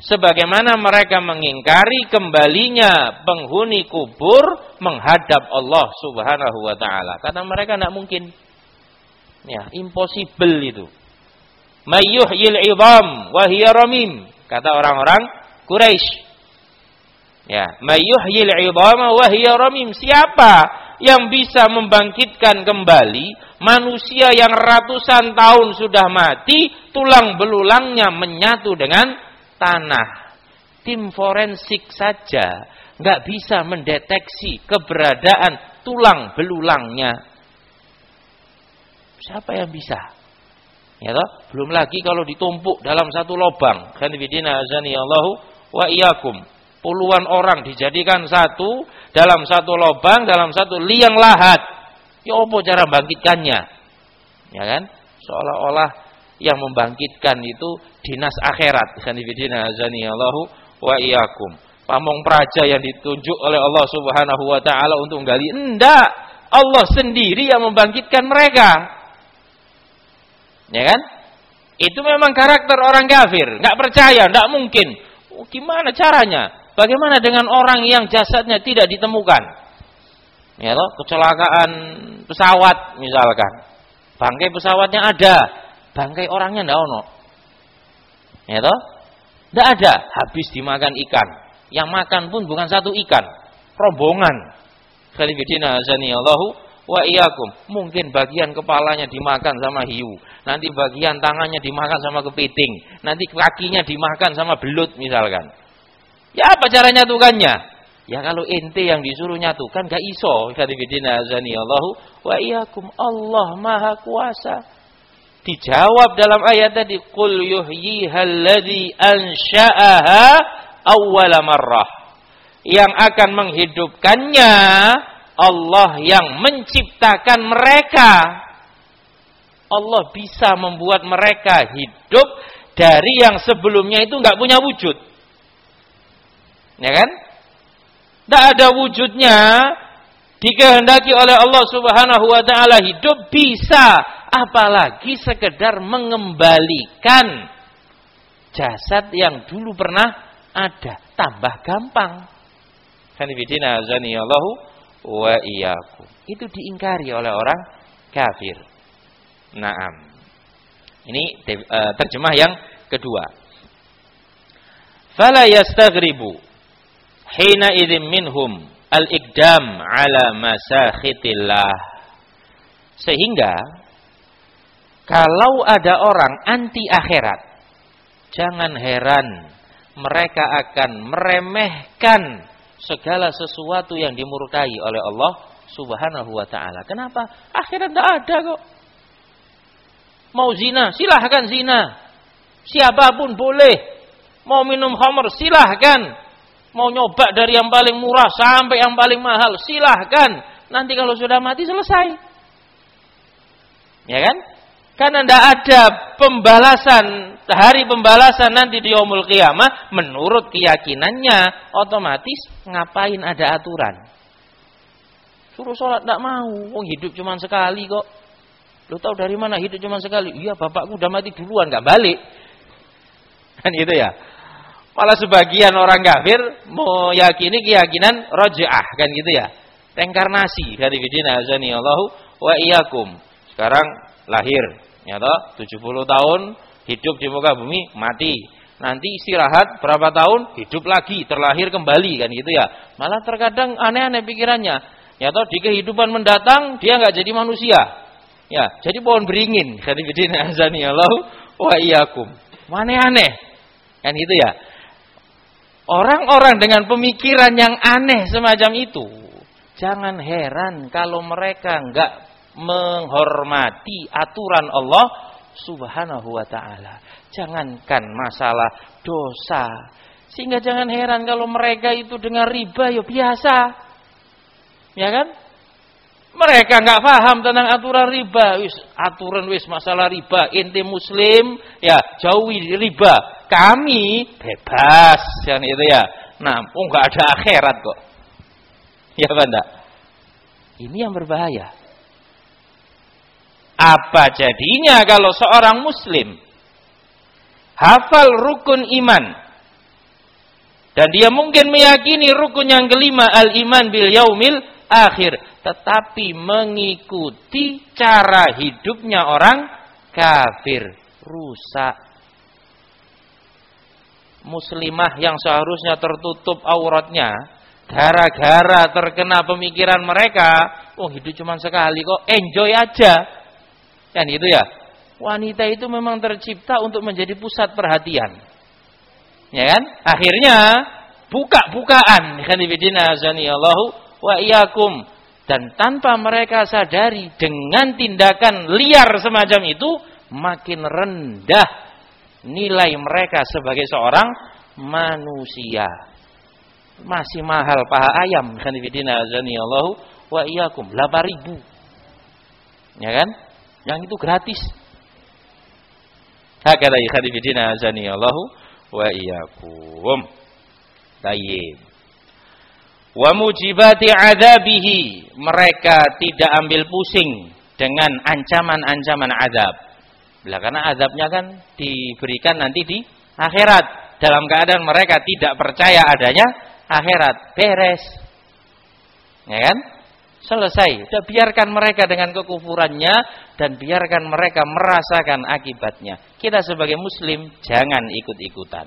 sebagaimana mereka mengingkari kembalinya penghuni kubur menghadap Allah Subhanahu wa taala. Kata mereka tidak mungkin. Ya, impossible itu. Mayyuhyil 'idham wa hiya ramim, kata orang-orang Quraisy. Ya, mayyuhyil 'idham wa hiya ramim. Siapa yang bisa membangkitkan kembali manusia yang ratusan tahun sudah mati, tulang belulangnya menyatu dengan tanah? Tim forensik saja nggak bisa mendeteksi keberadaan tulang belulangnya. Siapa yang bisa? Ya toh? Belum lagi kalau ditumpuk dalam satu lubang. Khanifidina azanillahu wa iyyakum. Puluhan orang dijadikan satu dalam satu lubang, dalam satu liang lahat. Ya apa cara bangkitkannya? Ya kan? Seolah-olah yang membangkitkan itu dinas akhirat. Khanifidina azanillahu wa iyyakum. Pamong praja yang ditunjuk oleh Allah Subhanahu wa taala untuk menggali. Enggak, Allah sendiri yang membangkitkan mereka. Ya kan? Itu memang karakter orang kafir, enggak percaya, enggak mungkin. Oh, gimana caranya? Bagaimana dengan orang yang jasadnya tidak ditemukan? Ya toh, kecelakaan pesawat misalkan. Bangkai pesawatnya ada, bangkai orangnya enggak ono. Ya toh? Enggak ada, habis dimakan ikan. Yang makan pun bukan satu ikan, rombongan. Khalifidina azanillahu wa iyyakum. Mungkin bagian kepalanya dimakan sama hiu, nanti bagian tangannya dimakan sama kepiting, nanti kakinya dimakan sama belut misalkan. Ya apa cara nyatukannya? Ya kalau ente yang disuruh nyatukan gak iso. Khalifidina azanillahu wa iyyakum. Allah Maha Kuasa. Dijawab dalam ayat tadi, qul yuhyyihalladzi ansha'aha awwala marrah. Yang akan menghidupkannya Allah yang menciptakan mereka. Allah bisa membuat mereka hidup dari yang sebelumnya itu enggak punya wujud. Ya kan? Enggak ada wujudnya, dikehendaki oleh Allah Subhanahu wa taala hidup bisa, apalagi sekedar mengembalikan jasad yang dulu pernah ada, tambah gampang. Khanifidina azanillahu wa iyyakum. Itu diingkari oleh orang kafir. Naam. Ini uh, terjemah yang kedua. Fala yastaghribu hina idzin minhum al-iqdam ala masakhitillah. Sehingga kalau ada orang anti akhirat, jangan heran mereka akan meremehkan segala sesuatu yang dimurkai oleh Allah Subhanahu wa taala. Kenapa? Akhirat tidak ada kok. Mau zina, silahkan zina. Siapapun boleh. Mau minum khamr, silahkan. Mau nyoba dari yang paling murah sampai yang paling mahal, silahkan. Nanti kalau sudah mati selesai. Ya kan? Karena tidak ada pembalasan, hari pembalasan nanti di yaumul qiyamah, menurut keyakinannya otomatis ngapain ada aturan. Suruh sholat tidak mau, oh, hidup cuma sekali kok. Lu tahu dari mana hidup cuma sekali? Iya, bapakku udah mati duluan, nggak balik. Kan gitu ya. Malah sebagian orang kafir meyakini keyakinan raj'ah, kan gitu ya. Reinkarnasi. Khalifidina azanillahu wa iyyakum. Sekarang lahir, ya toh, tujuh puluh tahun hidup di muka bumi, mati. Nanti istirahat berapa tahun, hidup lagi, terlahir kembali, kan gitu ya. Malah terkadang aneh-aneh pikirannya. Ya toh, di kehidupan mendatang dia enggak jadi manusia. Ya, jadi pohon beringin. Khalifidina azanillahu wa iyyakum. Aneh-aneh. Kan gitu ya. Orang-orang dengan pemikiran yang aneh semacam itu, jangan heran kalau mereka enggak menghormati aturan Allah Subhanahu wa taala. Jangankan masalah dosa, sehingga jangan heran kalau mereka itu dengar riba ya biasa. Ya kan? Mereka enggak paham tentang aturan riba. Wis aturan wis masalah riba, ente muslim ya jauhi riba. Kami bebas kan itu ya. Nah, oh enggak ada akhirat kok. Ya apa enggak? Ini yang berbahaya. Apa jadinya kalau seorang muslim hafal rukun iman, Dan dia mungkin meyakini rukun yang kelima, al-iman bil yaumil akhir. Tetapi mengikuti cara hidupnya orang kafir. Rusak. Muslimah yang seharusnya tertutup auratnya, gara-gara terkena pemikiran mereka, oh hidup cuma sekali kok, enjoy aja. Kan gitu ya. Wanita itu memang tercipta untuk menjadi pusat perhatian. Ya kan? Akhirnya buka-bukaan khanifidina azanillahu wa iyyakum, dan tanpa mereka sadari dengan tindakan liar semacam itu makin rendah nilai mereka sebagai seorang manusia. Masih mahal paha ayam khanifidina azanillahu wa iyyakum, delapan ribu. Ya kan? Yang itu gratis. Hakala khanifidina azanillahu wa iyyakum. Tayyib. Wa mujibati adzabihi, mereka tidak ambil pusing dengan ancaman-ancaman azab. Lah karena azabnya kan diberikan nanti di akhirat. Dalam keadaan mereka tidak percaya adanya akhirat, beres. Ya kan? Selesai. Sudah biarkan mereka dengan kekufurannya dan biarkan mereka merasakan akibatnya. Kita sebagai muslim jangan ikut-ikutan.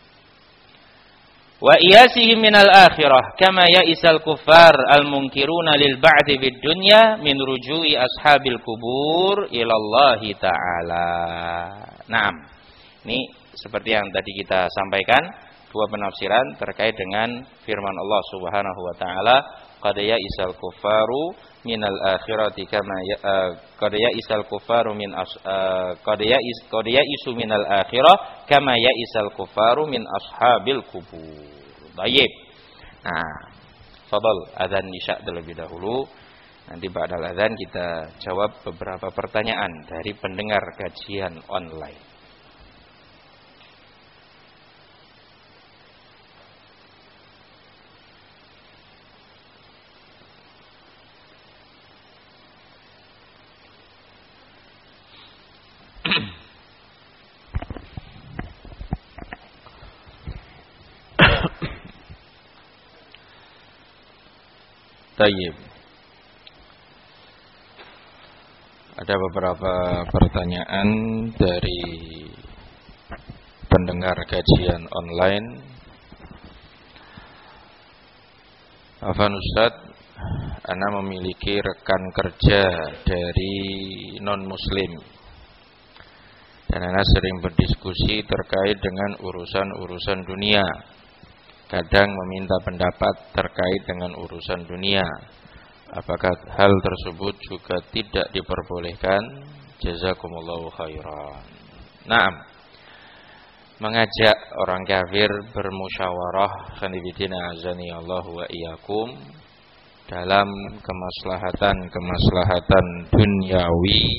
Wa iyasihim minal akhirah kama ya'isal kuffar al-munkiruna lil ba'di fid dunya min ruju'i ashabil kubur ilallahi ta'ala. Naam. Ini seperti yang tadi kita sampaikan, dua penafsiran terkait dengan firman Allah Subhanahu wa taala, qad ya'isal kuffaru minal akhirati kama qad ya'isal kuffaru min qad ya'is qad ya'isu minal akhirah kama ya'isal kuffaru min ashabil kubur. Baik. Nah, fadhal adzan isya terlebih dahulu. Nanti ba'dal adzan kita jawab beberapa pertanyaan dari pendengar kajian online. Tayyib. Ada beberapa pertanyaan dari pendengar kajian online. Afan Ustaz, ana memiliki rekan kerja dari non-muslim, dan ana sering berdiskusi terkait dengan urusan-urusan dunia. Kadang meminta pendapat terkait dengan urusan dunia. Apakah hal tersebut juga tidak diperbolehkan? Jazakumullahu khairan. Naam. Mengajak orang kafir bermusyawarah khanifidina azani Allahu wa iyyakum dalam kemaslahatan-kemaslahatan duniawi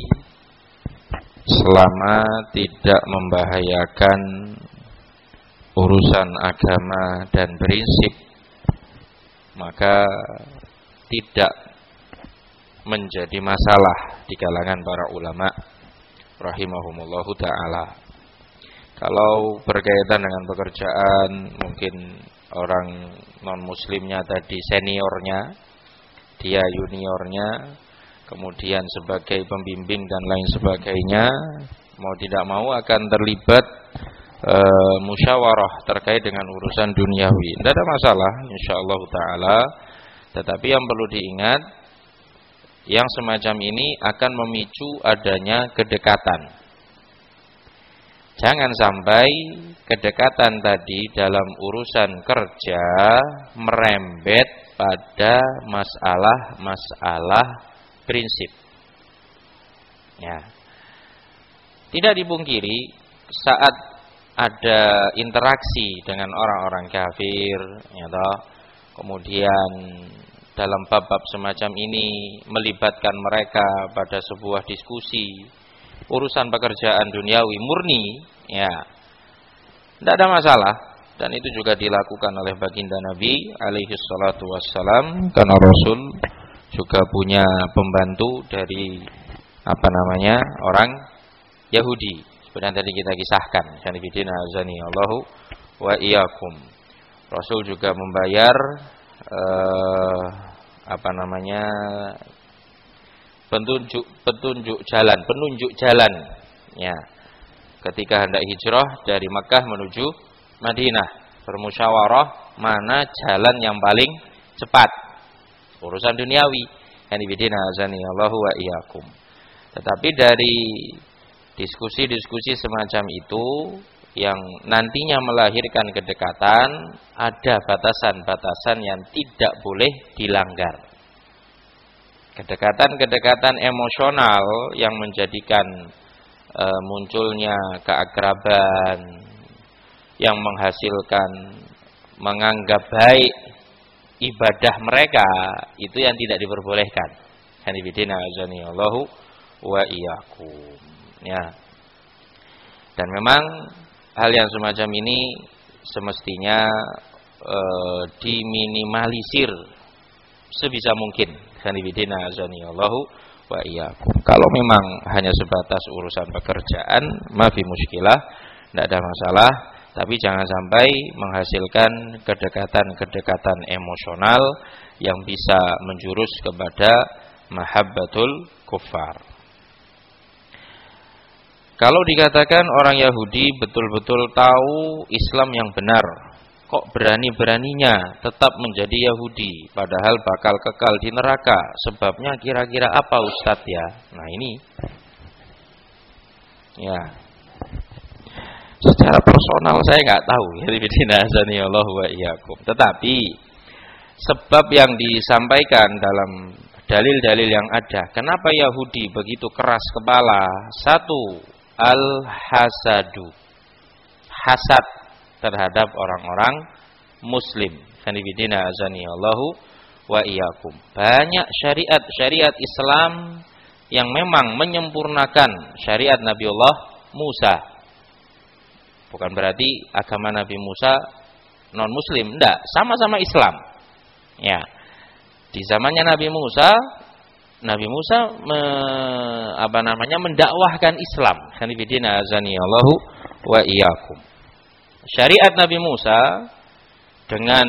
selama tidak membahayakan urusan agama dan prinsip, maka tidak menjadi masalah di kalangan para ulama rahimahumullahu ta'ala. Kalau berkaitan dengan pekerjaan, mungkin orang non-muslimnya tadi seniornya, dia juniornya, kemudian sebagai pembimbing dan lain sebagainya, mau tidak mau akan terlibat E, musyawarah terkait dengan urusan duniawi. Tidak ada masalah insyaallah taala. Tetapi yang perlu diingat, yang semacam ini akan memicu adanya kedekatan. Jangan sampai kedekatan tadi dalam urusan kerja merembet pada masalah-masalah prinsip. Ya. Tidak dipungkiri saat ada interaksi dengan orang-orang kafir, ya toh, kemudian dalam bab-bab semacam ini melibatkan mereka pada sebuah diskusi urusan pekerjaan duniawi murni, ya, tidak ada masalah. Dan itu juga dilakukan oleh baginda Nabi alaihi salatu wassalam, karena Rasul juga punya pembantu dari apa namanya orang Yahudi. Sebenarnya tadi kita kisahkan, sanifidina azani Allahu wa iyyakum. Rasul juga membayar eh, apa namanya petunjuk petunjuk jalan, penunjuk jalan ya. Ketika hendak hijrah dari Makkah menuju Madinah, bermusyawarah mana jalan yang paling cepat. Urusan duniawi. Allahu wa iyyakum. Tetapi dari diskusi-diskusi semacam itu yang nantinya melahirkan kedekatan, ada batasan-batasan yang tidak boleh dilanggar. Kedekatan-kedekatan emosional yang menjadikan e, munculnya keakraban, yang menghasilkan menganggap baik ibadah mereka, itu yang tidak diperbolehkan. Hanifidina azanillahu wa iyyakum. Ya. Dan memang hal yang semacam ini semestinya e, diminimalisir sebisa mungkin. Hanifidina azanillahu wa iyyakum. Kalau memang hanya sebatas urusan pekerjaan, mafi muskilah, tidak ada masalah. Tapi jangan sampai menghasilkan kedekatan-kedekatan emosional yang bisa menjurus kepada mahabbatul kuffar. Kalau dikatakan orang Yahudi betul-betul tahu Islam yang benar, kok berani-beraninya tetap menjadi Yahudi, padahal bakal kekal di neraka. Sebabnya kira-kira apa Ustadz ya? Nah ini, ya. Secara personal saya nggak tahu ya, tetapi sebab yang disampaikan dalam dalil-dalil yang ada, kenapa Yahudi begitu keras kepala? Satu, al-hasadu, hasad terhadap orang-orang Muslim. Banyak syariat-syariat Islam yang memang menyempurnakan syariat Nabiullah Musa. Bukan berarti agama Nabi Musa non muslim, enggak, sama-sama Islam. Ya. Di zamannya Nabi Musa, Nabi Musa me, apa namanya mendakwahkan Islam. Hanifidina azanillahu wa iyyakum. Syariat Nabi Musa dengan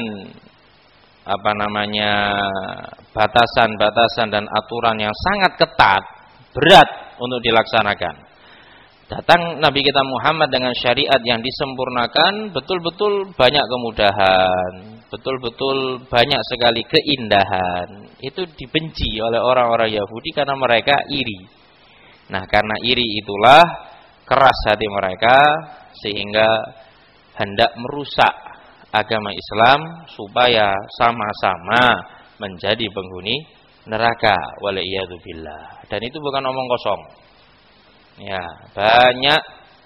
apa namanya batasan-batasan dan aturan yang sangat ketat, berat untuk dilaksanakan. Datang Nabi kita Muhammad dengan syariat yang disempurnakan, betul-betul banyak kemudahan, betul-betul banyak sekali keindahan. Itu dibenci oleh orang-orang Yahudi karena mereka iri. Nah, karena iri itulah keras hati mereka sehingga hendak merusak agama Islam supaya sama-sama menjadi penghuni neraka. Waliyadzubillah. Dan itu bukan omong kosong. Ya, banyak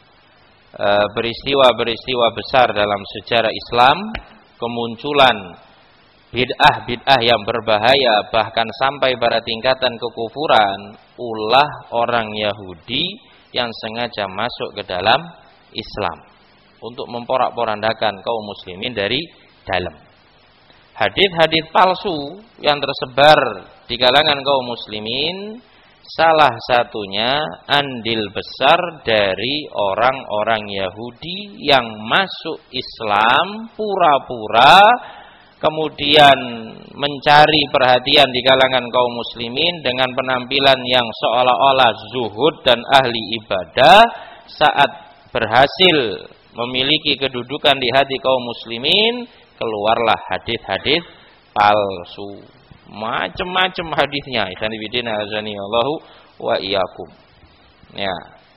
peristiwa-peristiwa e, besar dalam sejarah Islam, kemunculan bid'ah-bid'ah yang berbahaya bahkan sampai pada tingkatan kekufuran, ulah orang Yahudi yang sengaja masuk ke dalam Islam untuk memporak-porandakan kaum muslimin dari dalam. Hadis-hadis palsu yang tersebar di kalangan kaum muslimin, salah satunya andil besar dari orang-orang Yahudi yang masuk Islam pura-pura, kemudian mencari perhatian di kalangan kaum muslimin dengan penampilan yang seolah-olah zuhud dan ahli ibadah. Saat berhasil memiliki kedudukan di hati kaum muslimin, keluarlah hadis-hadis palsu. Macam-macam hadisnya. Ikhwanifidina azanillahu wa iyyakum. Ya.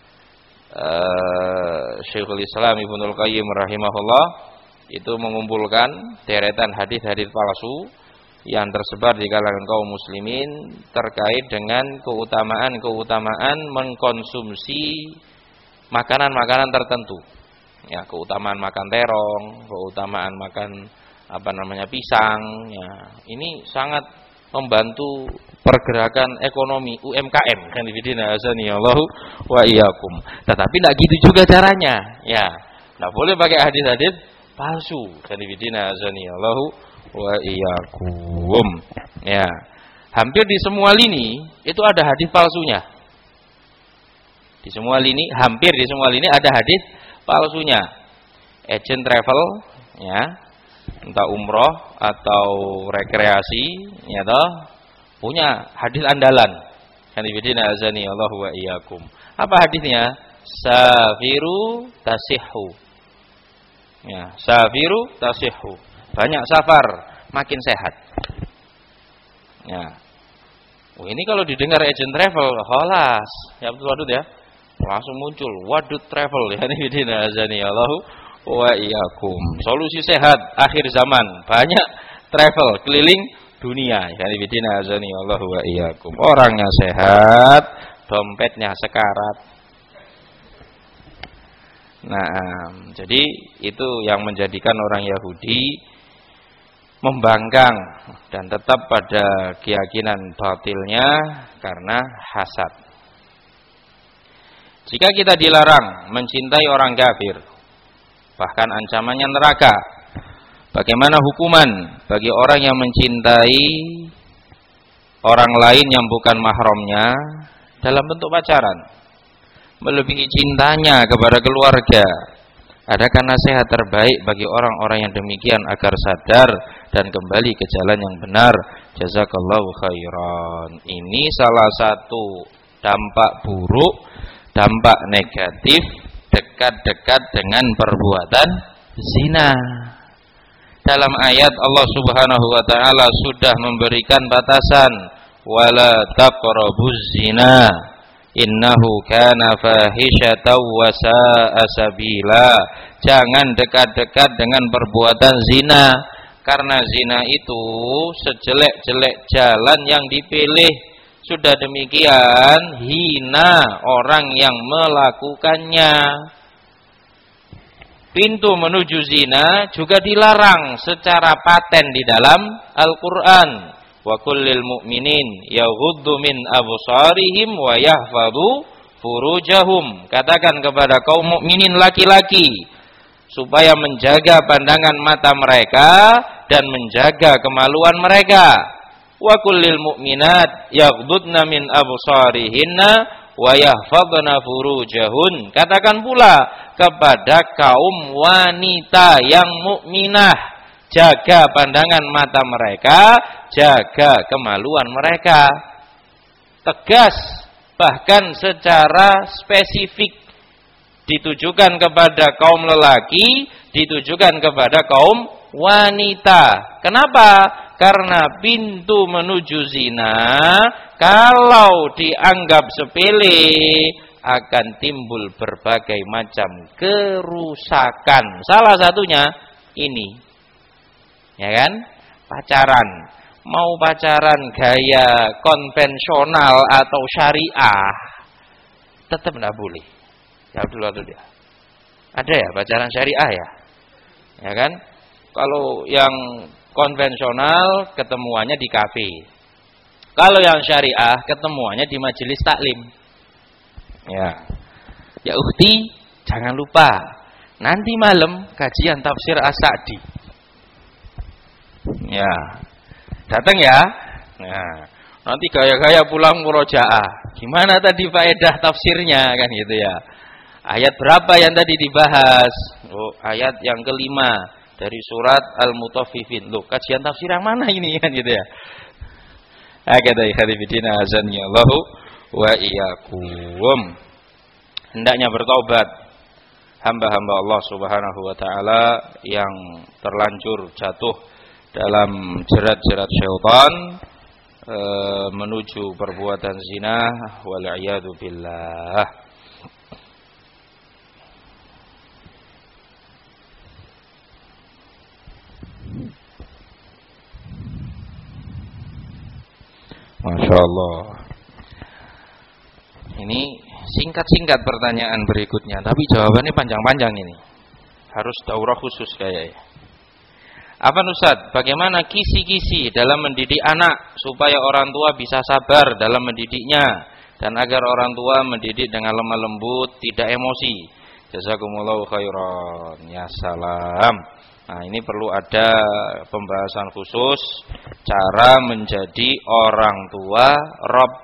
Uh, Syekhul Islam Ibnul Qayyim rahimahullah itu mengumpulkan deretan hadis-hadis palsu yang tersebar di kalangan kaum muslimin terkait dengan keutamaan-keutamaan mengkonsumsi makanan-makanan tertentu. Ya, keutamaan makan terong, keutamaan makan apa namanya pisang, ya. Ini sangat membantu pergerakan ekonomi U M K M. Hanifidina azanillahu wa iyyakum. Tetapi tidak gitu juga caranya, ya. Tidak boleh pakai hadis-hadis palsu. Hanifidina azanillahu wa iyyakum. Ya. Hampir di semua lini itu ada hadis palsunya. Di semua lini, hampir di semua lini ada hadis palsunya. Agent travel, ya. entah umroh atau rekreasi, ya toh, punya hadis andalan. Kanibidina azani Allah wa iyyakum. Apa hadisnya? Safiru tasihhu. Ya, safiru tasihhu. Banyak safar, makin sehat. Ya. Oh, ini kalau didengar agent travel, holas. Ya betul wadud ya. Langsung muncul wadud travel ya. Kanibidina azani Allah wa iyyakum. Solusi sehat akhir zaman. Banyak travel keliling dunia. Kanibidina azani Allah wa iyyakum. Orangnya sehat, dompetnya sekarat. Nah, jadi itu yang menjadikan orang Yahudi membangkang dan tetap pada keyakinan batilnya karena hasad. Jika kita dilarang mencintai orang kafir, bahkan ancamannya neraka, bagaimana hukuman bagi orang yang mencintai orang lain yang bukan mahramnya dalam bentuk pacaran, melebihi cintanya kepada keluarga? Adakah nasihat terbaik bagi orang-orang yang demikian agar sadar dan kembali ke jalan yang benar? Jazakallahu khairan. Ini salah satu dampak buruk, dampak negatif dekat-dekat dengan perbuatan zina. Dalam ayat Allah Subhanahu wa taala sudah memberikan batasan, wala taqrabuz zina innahu kana fahishatan wa sa'a sabila. Jangan dekat-dekat dengan perbuatan zina, karena zina itu sejelek-jelek jalan yang dipilih. Sudah demikian hina orang yang melakukannya. Pintu menuju zina juga dilarang secara paten di dalam Al-Qur'an. Wa kullil mu'minin yaghuddu min absarihim wa yahfadhu furujahum. Katakan kepada kaum mukminin laki-laki supaya menjaga pandangan mata mereka dan menjaga kemaluan mereka. Wa kullil mu'minat yaghdudna min absarihinna wa yahfadna furujahun. Katakan pula kepada kaum wanita yang mukminah, jaga pandangan mata mereka, jaga kemaluan mereka. Tegas, bahkan secara spesifik, ditujukan kepada kaum lelaki, ditujukan kepada kaum wanita. Kenapa? Karena pintu menuju zina kalau dianggap sepele akan timbul berbagai macam kerusakan. Salah satunya ini, ya kan? Pacaran. Mau pacaran gaya konvensional atau syariah, tetap tidak boleh. Ya dulu dulu dia. Ada ya pacaran syariah ya? Ya kan? Kalau yang konvensional ketemuannya di kafe. Kalau yang syariah ketemuannya di majelis taklim. Ya. Ya ukhti, jangan lupa nanti malam kajian tafsir As-Sa'di. Ya. Datang ya. Nah, nanti gaya-gaya pulang murojaah. Gimana tadi faedah tafsirnya kan gitu ya. Ayat berapa yang tadi dibahas? Oh, ayat yang kelima dari surat Al-Mutaffifin. Loh, kajian tafsir yang mana ini kan gitu ya. Hakadha ikhadifidina azanni Allahu wa iyyakum. Hendaknya bertaubat hamba-hamba Allah Subhanahu wa taala yang terlanjur jatuh dalam jerat-jerat syaitan e, menuju perbuatan zina wal iyadu billah. Masya Allah. Ini singkat-singkat pertanyaan berikutnya, tapi jawabannya panjang-panjang ini. Harus daurah khusus kayaknya. Apa Ustaz, bagaimana kisi-kisi dalam mendidik anak supaya orang tua bisa sabar dalam mendidiknya dan agar orang tua mendidik dengan lemah lembut, tidak emosi? Jazakumullahu khairan. Ya salam. Nah, ini perlu ada pembahasan khusus cara menjadi orang tua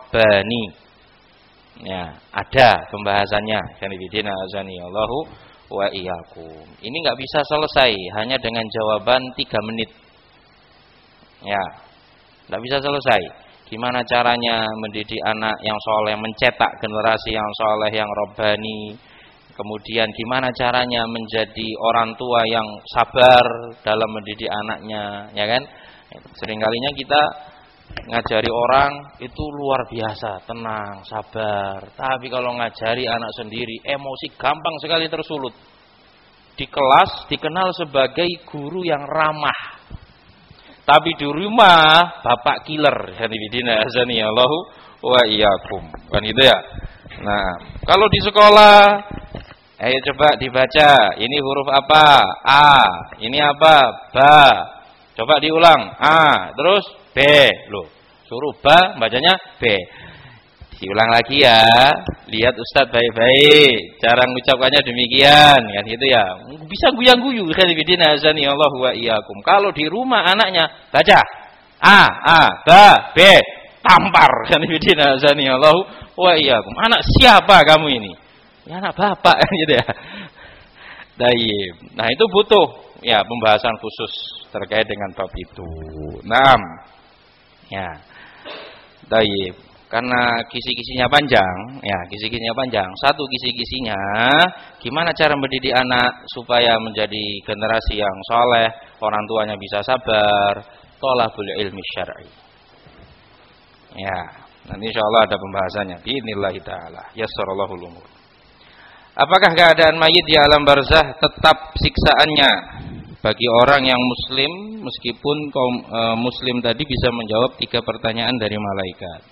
Rabbani. Ya, ada pembahasannya. Kanibidina azani Allahu wa iyyakum. Ini nggak bisa selesai hanya dengan jawaban tiga menit. Ya, nggak bisa selesai. Gimana caranya mendidik anak yang soleh, mencetak generasi yang soleh, yang robbani. Kemudian gimana caranya menjadi orang tua yang sabar dalam mendidik anaknya, ya kan? Seringkalinya kita ngajari orang itu luar biasa, tenang, sabar. Tapi kalau ngajari anak sendiri, emosi gampang sekali tersulut. Di kelas dikenal sebagai guru yang ramah. Tapi di rumah bapak killer. Hadibidina azanillahu wa iyyakum. Kan itu ya. Nah, kalau di sekolah, ayo coba dibaca. Ini huruf apa? A. Ini apa? Ba. Coba diulang. A. Terus B. Loh, suruh ba, bacanya B. Diulang lagi ya. Lihat Ustadz baik-baik. Cara mengucapkannya demikian, kan gitu ya. Bisa guyang-guyu. Khalifidina azani Allah wa iyyakum. Kalau di rumah anaknya baca A, A, ba, B, tampar. Khalifidina azani Allah wa iyyakum. Anak siapa kamu ini? Ya anak bapak, kan gitu ya. Baik. Nah, itu butuh ya pembahasan khusus terkait dengan bab itu. Naam. Ya. Baik. Karena kisi-kisinya panjang, ya kisi-kisinya panjang. Satu kisi-kisinya, gimana cara mendidik anak supaya menjadi generasi yang soleh, orang tuanya bisa sabar, thalabul ilmi syar'i. Ya, nanti insya Allah ada pembahasannya. Bi'idnillahi ta'ala. Yassarallahul umur. Apakah keadaan mayit di alam barzah tetap siksaannya bagi orang yang muslim, meskipun kaum e, muslim tadi bisa menjawab tiga pertanyaan dari malaikat?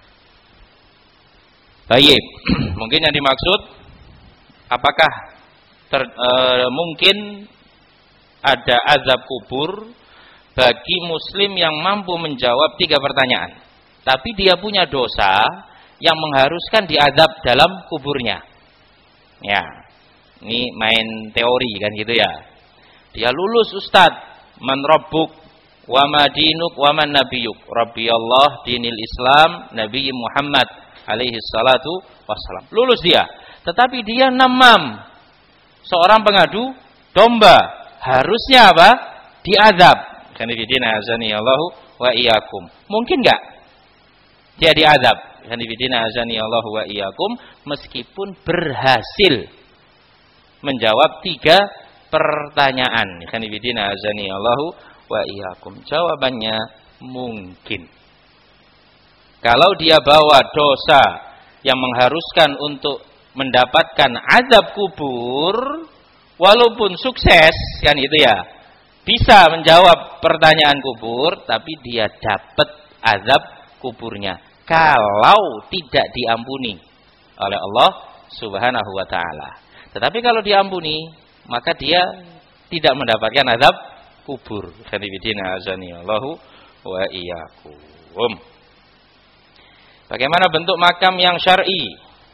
Baik, mungkin yang dimaksud apakah ter, e, mungkin ada azab kubur bagi muslim yang mampu menjawab tiga pertanyaan, tapi dia punya dosa yang mengharuskan diazab dalam kuburnya. Ya, ini main teori kan gitu ya. Dia lulus ustadz, man rabbuk wa ma dinuk wa man nabiyuk. Rabbi Allah dinil Islam, Nabi Muhammad alaihi salatu wassalam. Lulus dia, tetapi dia namam, seorang pengadu domba. Harusnya apa? Diazab. Kanifidina azani Allahu wa iyyakum. Mungkin enggak dia diazab? Kanifidina azani Allahu wa iyyakum, meskipun berhasil menjawab tiga pertanyaan. Kanifidina azani Allahu wa iyyakum. Jawabannya mungkin. Kalau dia bawa dosa yang mengharuskan untuk mendapatkan azab kubur, walaupun sukses, kan itu ya, bisa menjawab pertanyaan kubur, tapi dia dapat azab kuburnya. Kalau tidak diampuni oleh Allah Subhanahu wa ta'ala. Tetapi kalau diampuni, maka dia tidak mendapatkan azab kubur. Khanifidina azani Allahu wa iyyakum. Bagaimana bentuk makam yang syar'i?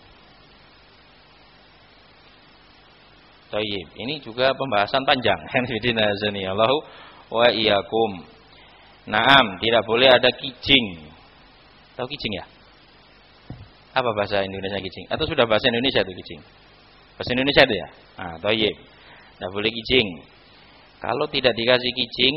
Tayyib. Ini juga pembahasan panjang. Khanifidina azani Allahu wa iyyakum. Naam, tidak boleh ada kijing. Tahu kijing ya? Apa bahasa Indonesia kijing? Atau sudah bahasa Indonesia itu kijing? Bahasa Indonesia itu ya? Ah, tayyib. Tidak boleh kijing. Kalau tidak dikasih kijing,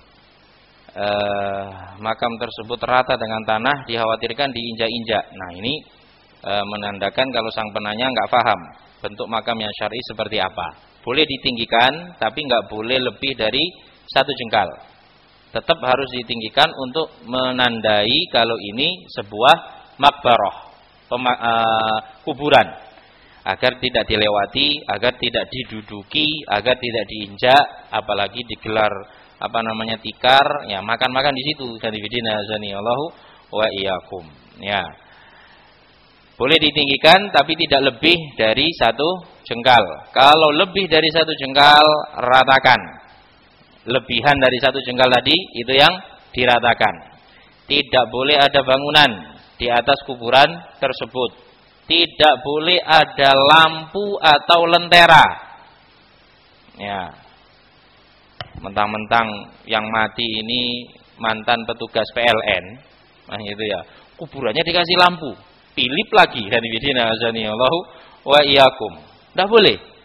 eh, makam tersebut rata dengan tanah, dikhawatirkan diinjak-injak. Nah, ini eh, menandakan kalau sang penanya nggak paham bentuk makam yang syar'i seperti apa. Boleh ditinggikan, tapi nggak boleh lebih dari satu jengkal. Tetap harus ditinggikan untuk menandai kalau ini sebuah makbarah, pema, uh, kuburan, agar tidak dilewati, agar tidak diduduki, agar tidak diinjak, apalagi digelar apa namanya tikar, ya makan-makan di situ. Kanifidina azani Allahu wa iyyakum. Ya, boleh ditinggikan, tapi tidak lebih dari satu jengkal. Kalau lebih dari satu jengkal, ratakan. Lebihan dari satu jengkal tadi itu yang diratakan. Tidak boleh ada bangunan di atas kuburan tersebut. Tidak boleh ada lampu atau lentera. Ya. Mentang-mentang yang mati ini mantan petugas P L N, nah itu ya. Kuburannya dikasih lampu, pilip lagi. Kanifidina azani Allahu wa iyyakum. Tidak boleh.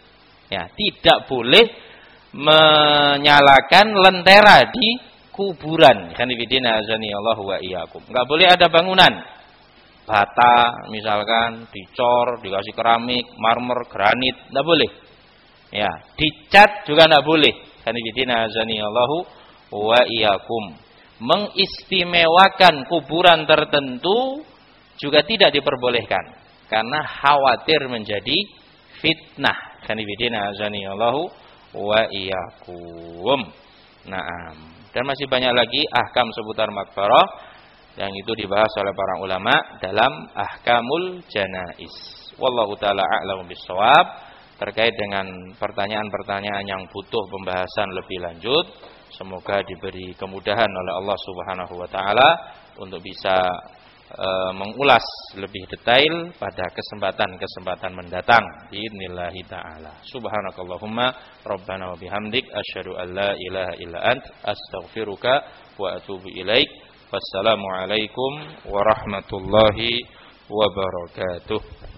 Ya, tidak boleh menyalakan lentera di kuburan. Kanibidina azani Allah wa iyyakum. Enggak boleh ada bangunan bata misalkan dicor, dikasih keramik, marmer, granit, enggak boleh. Ya, dicat juga enggak boleh. Kanibidina azani Allah wa iyyakum. Mengistimewakan kuburan tertentu juga tidak diperbolehkan karena khawatir menjadi fitnah. Kanibidina azani Allahu wa iyyakum. Naam. Dan masih banyak lagi ahkam seputar makbarah yang itu dibahas oleh para ulama dalam ahkamul janaiz. Wallahu taala a'lamu bissawab. Terkait dengan pertanyaan-pertanyaan yang butuh pembahasan lebih lanjut, semoga diberi kemudahan oleh Allah Subhanahu wa taala untuk bisa Uh, mengulas lebih detail pada kesempatan-kesempatan mendatang biidznillah taala. Subhanakallahumma rabbana wa bihamdik asyhadu an la ilaha illa ant astaghfiruka wa atubu ilaik. Wassalamu alaikum warahmatullahi wabarakatuh.